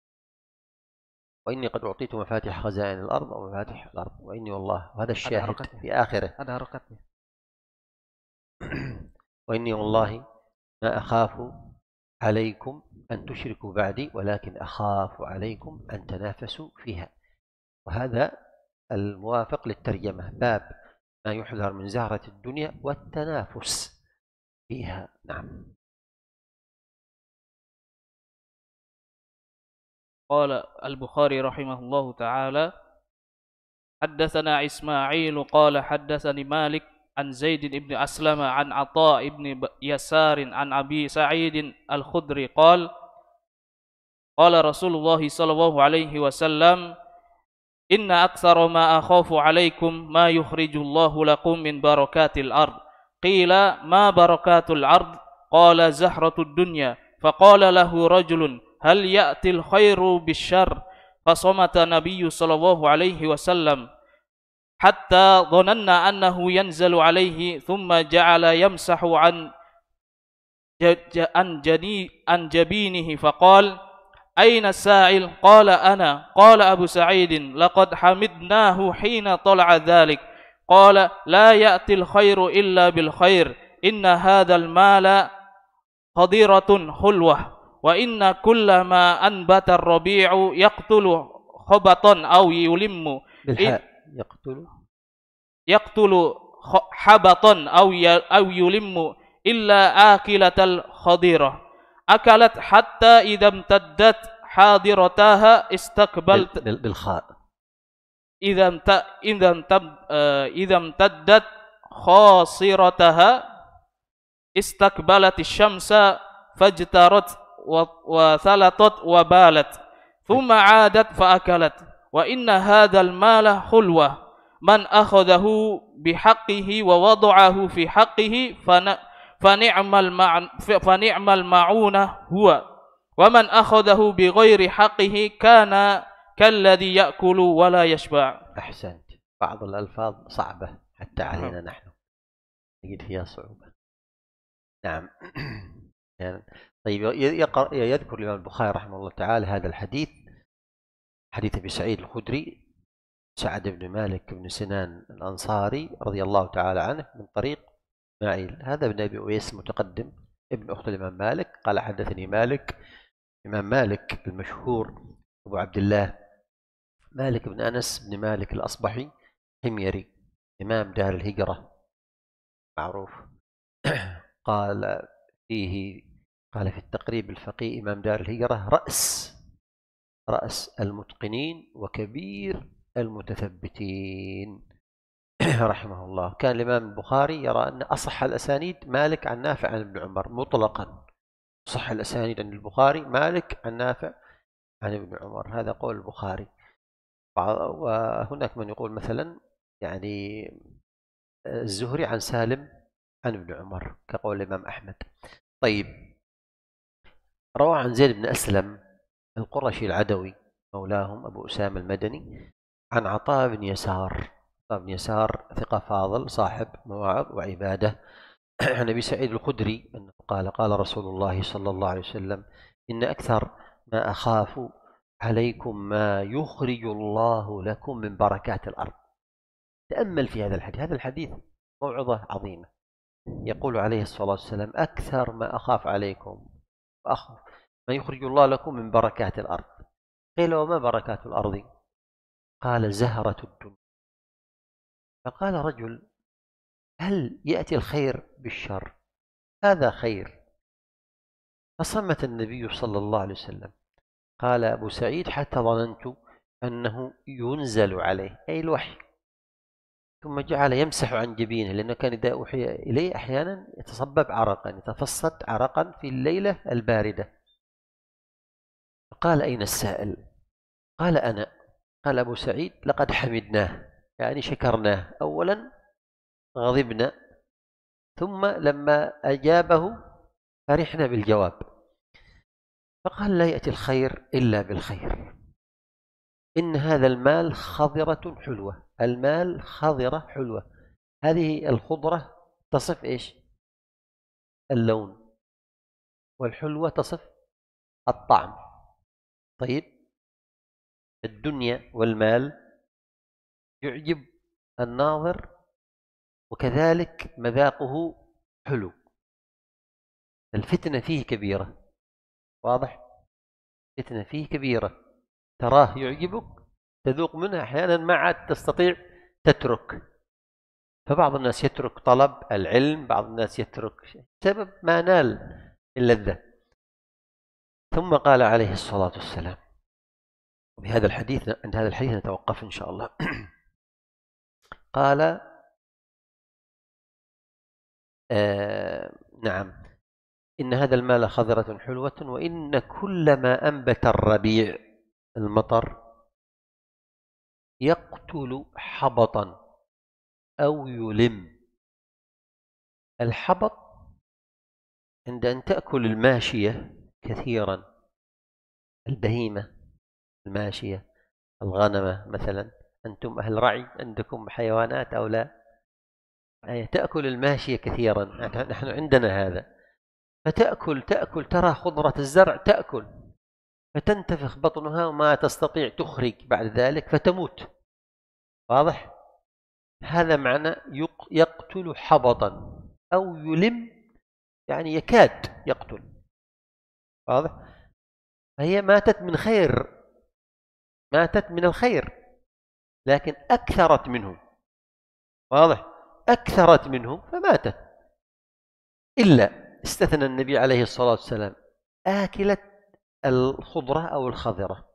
Speaker 1: وإني قد أعطيت مفاتيح خزائن الأرض أو مفاتيح الأرض، وإني والله، وهذا الشاهد في آخره،
Speaker 2: هذا ركعتني
Speaker 1: وإني والله ما أخاف عليكم أن تشركوا بعدي ولكن أخاف عليكم أن تنافسوا فيها. وهذا الموافق للترجمة، باب ما يحذر من زهرة الدنيا والتنافس فيها. نعم.
Speaker 2: قال البخاري رحمه الله تعالى حدثنا إسماعيل قال حدثني مالك عن زيد بن أسلم عن عطاء بن يسار عن أبي سعيد الخدري قال قال رسول الله صلى الله عليه وسلم إن أكثر ما أخاف عليكم ما يخرج الله لكم من بركات الأرض. قيل ما بركات الأرض؟ قال زهرة الدنيا. فقال له رجل هل يأتي الخير بالشر؟ فصمت النبي صلى الله عليه وسلم حتى ظننا أنه ينزل عليه ثم جعل يمسح عن عن جبينه فقال أين السائل؟ قال أنا. قال أبو سعيد لقد حمدناه حين طلع ذلك. قال لا يأتي الخير إلا بالخير، إن هذا المال خضيرة حلوة، وإن كل ما أنبت الربيع يقتل خبطا أو يلم
Speaker 1: بالحاء يقتل
Speaker 2: يقتل حبطا أو أو يلم إلا آكلة الخضيرة أكلت حتى إذا امتدت حاضرتها استقبلت
Speaker 1: بالخاء
Speaker 2: إذا إذا امتدت خاصرتها استقبلت الشمس فاجترت وثلطت وبالت ثم عادت فأكلت. وإن هذا المال حلوة، من أخذه بحقه ووضعه في حقه فنعم المع... فنعم المعونة هو، ومن أخذه بغير حقه كان كالذي يأكل ولا يشبع.
Speaker 1: أحسنت. بعض الألفاظ صعبة حتى علينا نحن نجد فيها صعوبة. نعم. يعني طيب يذكر الإمام البخاري رحمه الله تعالى هذا الحديث، حديث أبي سعيد الخدري سعد بن مالك بن سنان الأنصاري رضي الله تعالى عنه من طريق إسماعيل، هذا ابن أبي أويس متقدم ابن أخت الإمام مالك. قال حدثني مالك، إمام مالك المشهور أبو عبد الله مالك بن أنس بن مالك الأصبحي حميري، إمام دار الهجرة معروف. قال فيه قال في التقريب الفقيه إمام دار الهجرة رأس رأس المتقنين وكبير المتثبتين رحمه الله. كان الإمام البخاري يرى أن أصح الأسانيد مالك عن نافع عن ابن عمر مطلقا، صح الأسانيد عن البخاري مالك عن نافع عن ابن عمر، هذا قول البخاري. وهناك من يقول مثلا يعني الزهري عن سالم عن ابن عمر كقول الإمام أحمد. طيب، روى عن زيد بن أسلم القرشي العدوي مولاهم أبو أسامة المدني عن عطاء بن يسار. عطاء بن يسار ثقة فاضل صاحب مواعظ وعبادة، عن أبي سعيد الخدري أنه قال قال رسول الله صلى الله عليه وسلم: إن أكثر ما أخاف عليكم ما يخرج الله لكم من بركات الأرض. تأمل في هذا الحديث، هذا الحديث موعظة عظيمة. يقول عليه الصلاة والسلام: أكثر ما أخاف عليكم وأخاف ما يخرج الله لكم من بركات الأرض. قيل: وما بركات الأرض؟ قال: زهرة الدنيا. فقال رجل: هل يأتي الخير بالشر؟ هذا خير. فصمت النبي صلى الله عليه وسلم. قال أبو سعيد: حتى ظننت أنه ينزل عليه، أي الوحي. ثم جعل يمسح عن جبينه، لأنه كان إذا أوحي إليه أحيانا يتصبب عرقا، يتفصد عرقا في الليلة الباردة. قال: أين السائل؟ قال: أنا. قال أبو سعيد: لقد حمدناه، يعني شكرناه. أولا غضبنا، ثم لما أجابه فرحنا بالجواب. فقال: لا يأتي الخير إلا بالخير. إن هذا المال خضرة حلوة. المال خضرة حلوة. هذه الخضرة تصف إيش؟ اللون. والحلوة تصف الطعم. طيب، الدنيا والمال يعجب الناظر، وكذلك مذاقه حلو. الفتنة فيه كبيرة، واضح؟ الفتنة فيه كبيرة، تراه يعجبك، تذوق منه، أحيانا ما عاد تستطيع تترك. فبعض الناس يترك طلب العلم، بعض الناس يترك سبب ما نال اللذة. ثم قال عليه الصلاة والسلام، بهذا الحديث، عند هذا الحديث نتوقف إن شاء الله. قال: آه نعم، إن هذا المال خضرة حلوة، وإن كل ما أنبت الربيع، المطر، يقتل حبطا أو يلم. الحبط عند أن تأكل الماشية كثيرا، البهيمة الماشية، الغنمة مثلا. أنتم أهل رعي، عندكم حيوانات أو لا؟ أي تأكل الماشية كثيرا، نحن عندنا هذا. فتأكل تأكل ترى خضرة الزرع، تأكل فتنتفخ بطنها وما تستطيع تخرج بعد ذلك فتموت. واضح؟ هذا معنى يقتل حبطا أو يلم، يعني يكاد يقتل. واضح؟ فهي ماتت من خير، ماتت من الخير، لكن أكثرت منه. واضح؟ أكثرت منه فماتت. إلا استثنى النبي عليه الصلاة والسلام آكلت الخضرة أو الخضرة،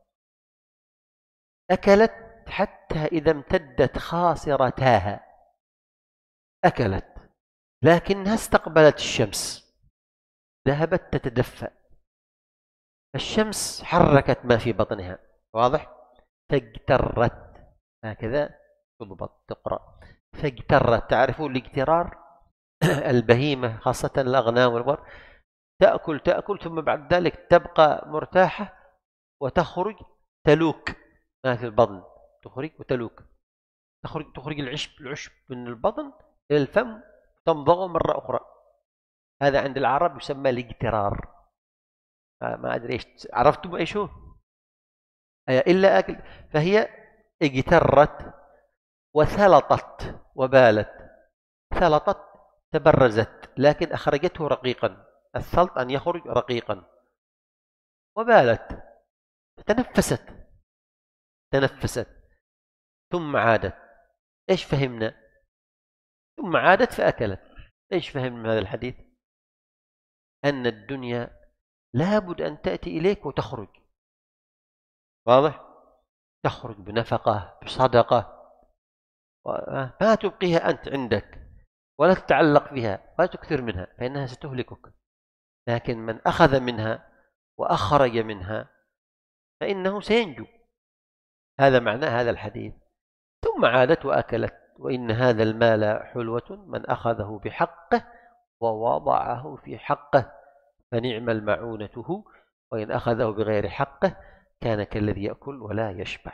Speaker 1: أكلت حتى إذا امتدت خاصرتاها أكلت، لكنها استقبلت الشمس، ذهبت تتدفأ، الشمس حركت ما في بطنها. واضح؟ فاجترت، هكذا تضبط تقرأ، فاجترت. تعرفون الاجترار؟ البهيمة خاصة الأغنام والبقر تأكل تأكل ثم بعد ذلك تبقى مرتاحة وتخرج تلوك ما في البطن، تخرج وتلوك، تخرج تخرج العشب العشب من البطن إلى الفم، تمضغه مرة أخرى. هذا عند العرب يسمى الاجترار. ما أدري إيش عرفتم إيش هو؟ إلا أكل. فهي اجترت وثلطت وبالت. ثلطت تبرزت، لكن أخرجته رقيقا. الثلط أن يخرج رقيقا. وبالت، تنفست تنفست ثم عادت. إيش فهمنا؟ ثم عادت فأكلت. إيش فهمنا من هذا الحديث؟ أن الدنيا لابد أن تأتي إليك وتخرج. واضح؟ تخرج بنفقة، بصدقة، ما تبقيها أنت عندك ولا تتعلق بها ولا تكثر منها، فإنها ستهلكك. لكن من أخذ منها وأخرج منها فإنه سينجو. هذا معنى هذا الحديث. ثم عادت وأكلت. وإن هذا المال حلوة، من أخذه بحقه ووضعه في حقه فنعم المعونته، وإن أخذه بغير حقه كان كالذي يأكل ولا يشبع.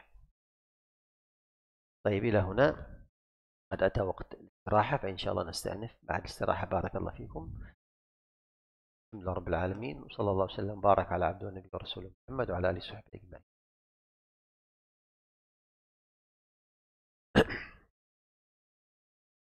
Speaker 1: طيب إلى هنا قد أتى وقت الاستراحة، فإن شاء الله نستأنف بعد الاستراحة. بارك الله فيكم. الحمد لله رب العالمين، وصلى الله وسلم وبارك على عبده ونبيه ورسوله محمد وعلى آله وصحبه أجمعين.